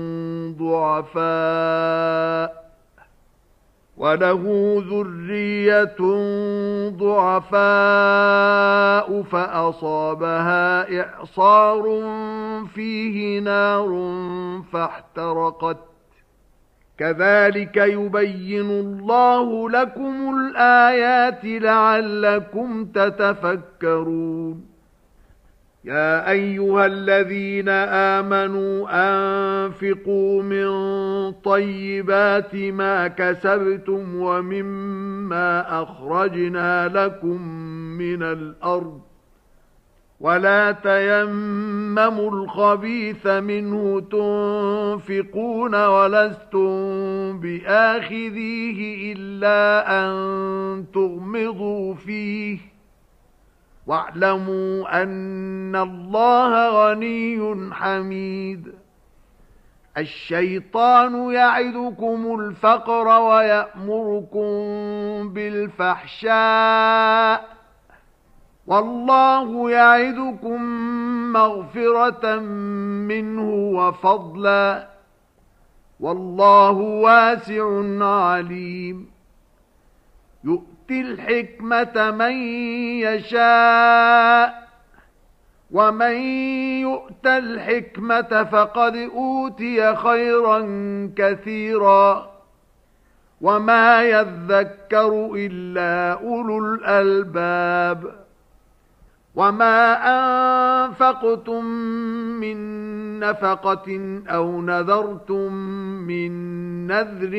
ضعفاء وله ذرية ضعفاء فأصابها إعصار فيه نار فاحترقت كذلك يبين الله لكم الآيات لعلكم تتفكرون. يا أيها الذين آمنوا أنفقوا من طيبات ما كسبتم ومما أخرجنا لكم من الأرض ولا تيمموا الخبيث منه تنفقون ولستم بآخذيه إلا أن تغمضوا فيه واعلموا أن الله غني حميد. الشيطان يعدكم الفقر ويأمركم بالفحشاء والله يعدكم مغفرة منه وفضلا والله واسع عليم. يؤتي الحكمة من يشاء ومن يؤت الحكمة فقد أوتي خيرا كثيرا وما يذكر إلا أولو الألباب. وما أنفقتم من نفقة أو نذرتم من نذر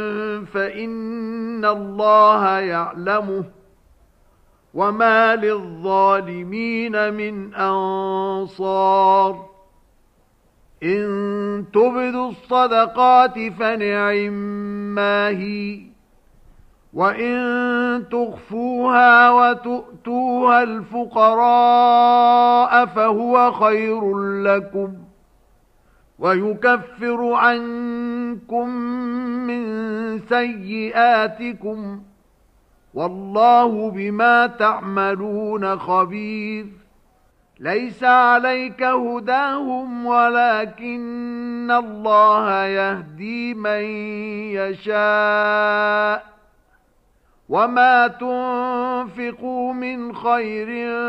فإن الله يعلمه وما للظالمين من أنصار. إن تبدوا الصدقات فنعما هي وإن تخفوها وتؤتوها الفقراء فهو خير لكم ويكفر عنكم من سيئاتكم والله بما تعملون خبير. ليس عليك هداهم ولكن الله يهدي من يشاء وما تنفقوا من خير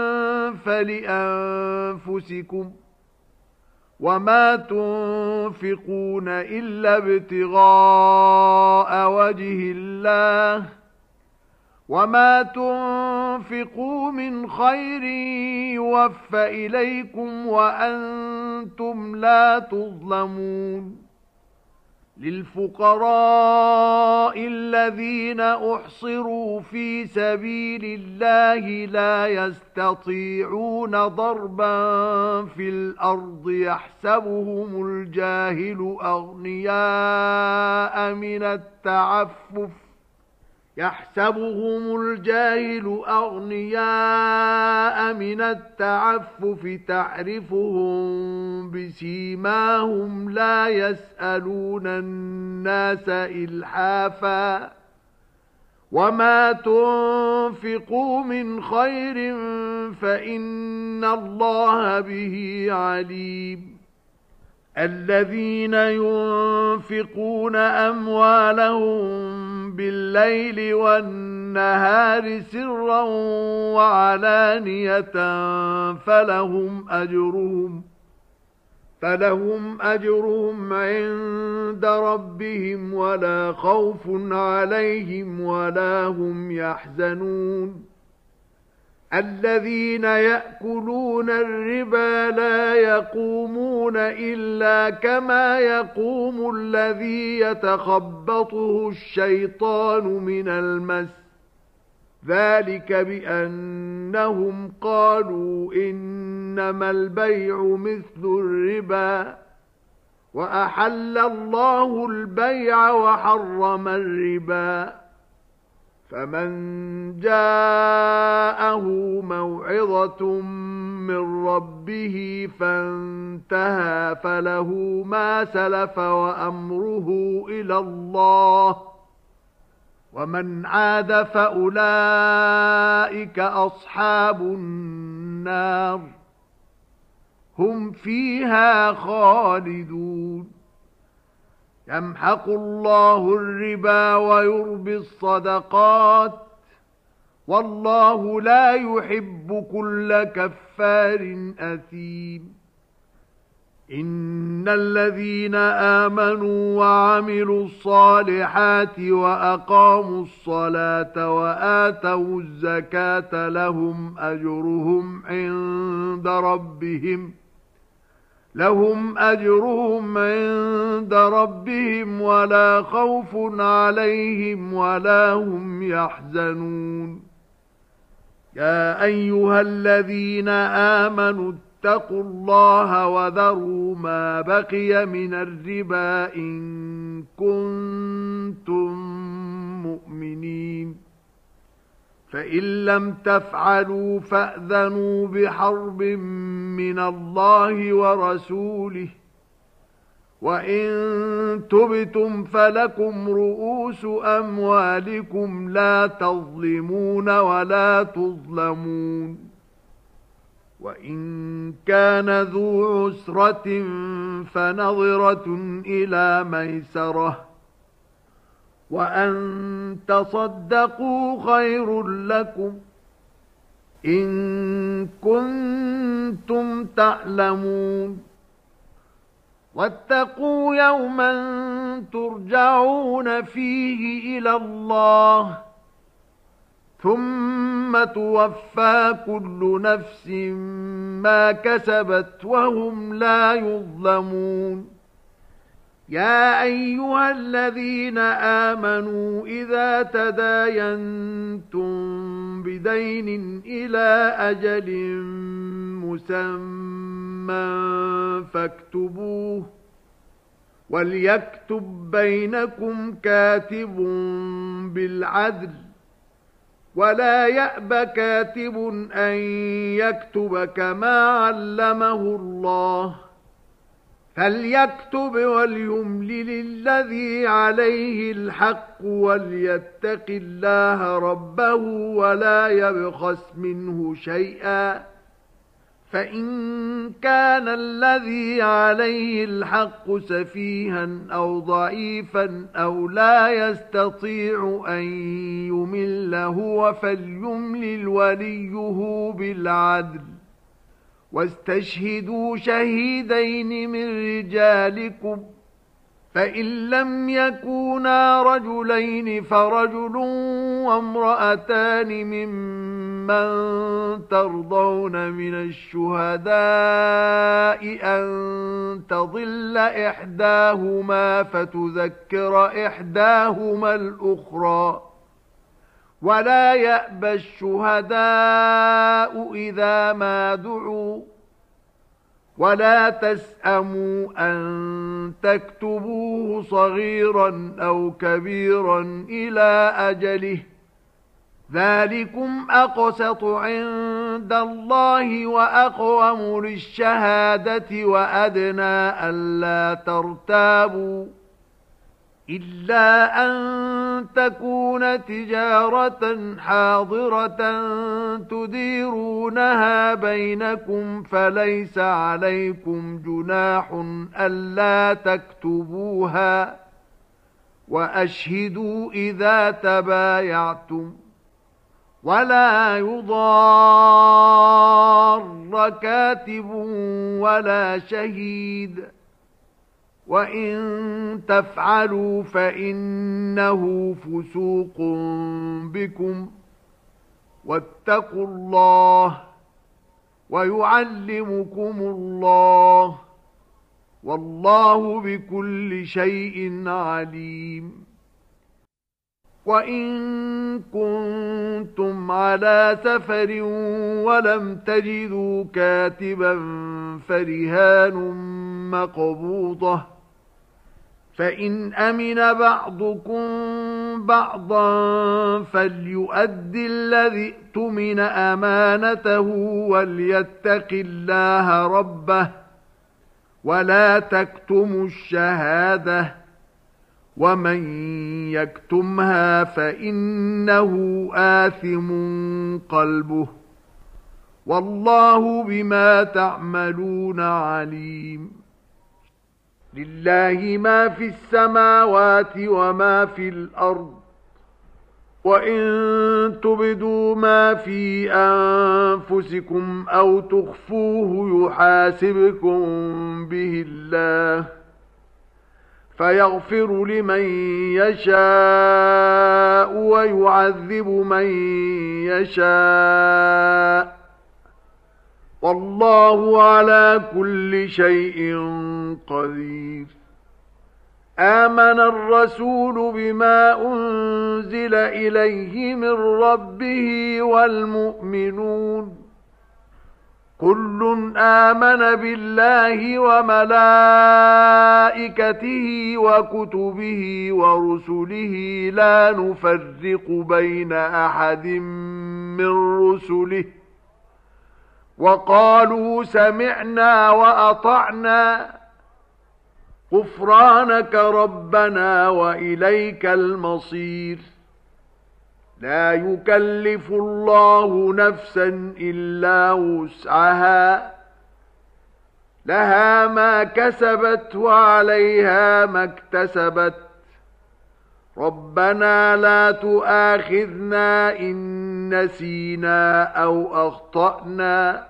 فلأنفسكم وما تنفقون إلا ابتغاء وجه الله وما تنفقوا من خير يوفى إليكم وأنتم لا تظلمون. للفقراء الذين أحصروا في سبيل الله لا يستطيعون ضربا في الأرض يحسبهم الجاهل أغنياء من التعفف يحسبهم الجاهل أغنياء من التعفف تعرفهم بسيماهم لا يسألون الناس إلحافا وما تنفقوا من خير فإن الله به عليم. الذين ينفقون أموالهم بالليل والنهار سرا وعلانية فلهم أجرهم فلهم أجرهم عند ربهم ولا خوف عليهم ولا هم يحزنون. الذين يأكلون الربا لا يقومون إلا كما يقوم الذي يتخبطه الشيطان من المس ذلك بأنهم قالوا إنما البيع مثل الربا وأحل الله البيع وحرم الربا. فمن جاءه موعظة من ربه فانتهى فله ما سلف وأمره إلى الله ومن عاد فأولئك أصحاب النار هم فيها خالدون. يمحق الله الربا ويربي الصدقات والله لا يحب كل كفار أثيم. إن الذين آمنوا وعملوا الصالحات وأقاموا الصلاة وآتوا الزكاة لهم أجرهم عند ربهم لهم أجرهم عند ربهم ولا خوف عليهم ولا هم يحزنون. يا أيها الذين آمنوا اتقوا الله وذروا ما بقي من الربا إن كنتم مؤمنين فإن لم تفعلوا فأذنوا بحرب من الله ورسوله وإن تبتم فلكم رؤوس أموالكم لا تظلمون ولا تظلمون وإن كان ذو عسرة فنظرة إلى ميسرة وأن تصدقوا خير لكم إن كنتم تعلمون واتقوا يوما ترجعون فيه إلى الله ثم توفى كل نفس ما كسبت وهم لا يظلمون يا أيها الذين آمنوا إذا تداينتم بدين إلى أجل مسمى فاكتبوه وليكتب بينكم كاتب بالعدل ولا يأب كاتب أن يكتب كما علمه الله فليكتب وليملل الذي عليه الحق وليتق الله ربه ولا يبخس منه شيئا فإن كان الذي عليه الحق سفيها أو ضعيفا أو لا يستطيع أن يمل هو فليملل وليه بالعدل واستشهدوا شهيدين من رجالكم فإن لم يكونا رجلين فرجل وامرأتان ممن ترضون من الشهداء أن تضل إحداهما فتذكر إحداهما الأخرى ولا يأبى الشهداء إذا ما دعوا ولا تسأموا أن تكتبوه صغيرا أو كبيرا إلى أجله ذلكم أقسط عند الله وأقوم للشهادة وأدنى ألا ترتابوا إلا أن تكون تجارة حاضرة تديرونها بينكم فليس عليكم جناح ألا تكتبوها وأشهدوا إذا تبايعتم ولا يضار كاتب ولا شهيد وإن تفعلوا فإنه فسوق بكم واتقوا الله ويعلمكم الله والله بكل شيء عليم وإن كنتم على سفر ولم تجدوا كاتبا فرهان مقبوضة فإن أمن بعضكم بعضا فليؤدي الذي اؤتمن أمانته وليتق الله ربه ولا تكتموا الشهادة ومن يكتمها فإنه آثم قلبه والله بما تعملون عليم لله ما في السماوات وما في الأرض وإن تبدوا ما في أنفسكم أو تخفوه يحاسبكم به الله فيغفر لمن يشاء ويعذب من يشاء والله على كل شيء قدير آمن الرسول بما أنزل إليه من ربه والمؤمنون كل آمن بالله وملائكته وكتبه ورسله لا نفرق بين أحد من رسله وقالوا سمعنا وأطعنا غفرانك ربنا وإليك المصير لا يكلف الله نفسا إلا وسعها لها ما كسبت وعليها ما اكتسبت ربنا لا تؤاخذنا إن نسينا أو أخطأنا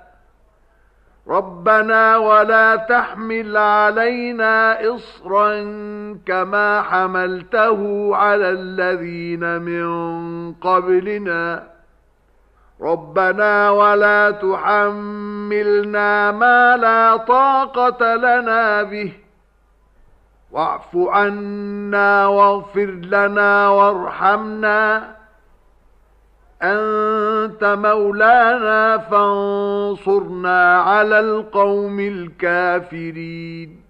ربنا ولا تحمل علينا إصرا كما حملته على الذين من قبلنا ربنا ولا تحملنا ما لا طاقة لنا به واعف عنا واغفر لنا وارحمنا أنت مولانا فانصرنا على القوم الكافرين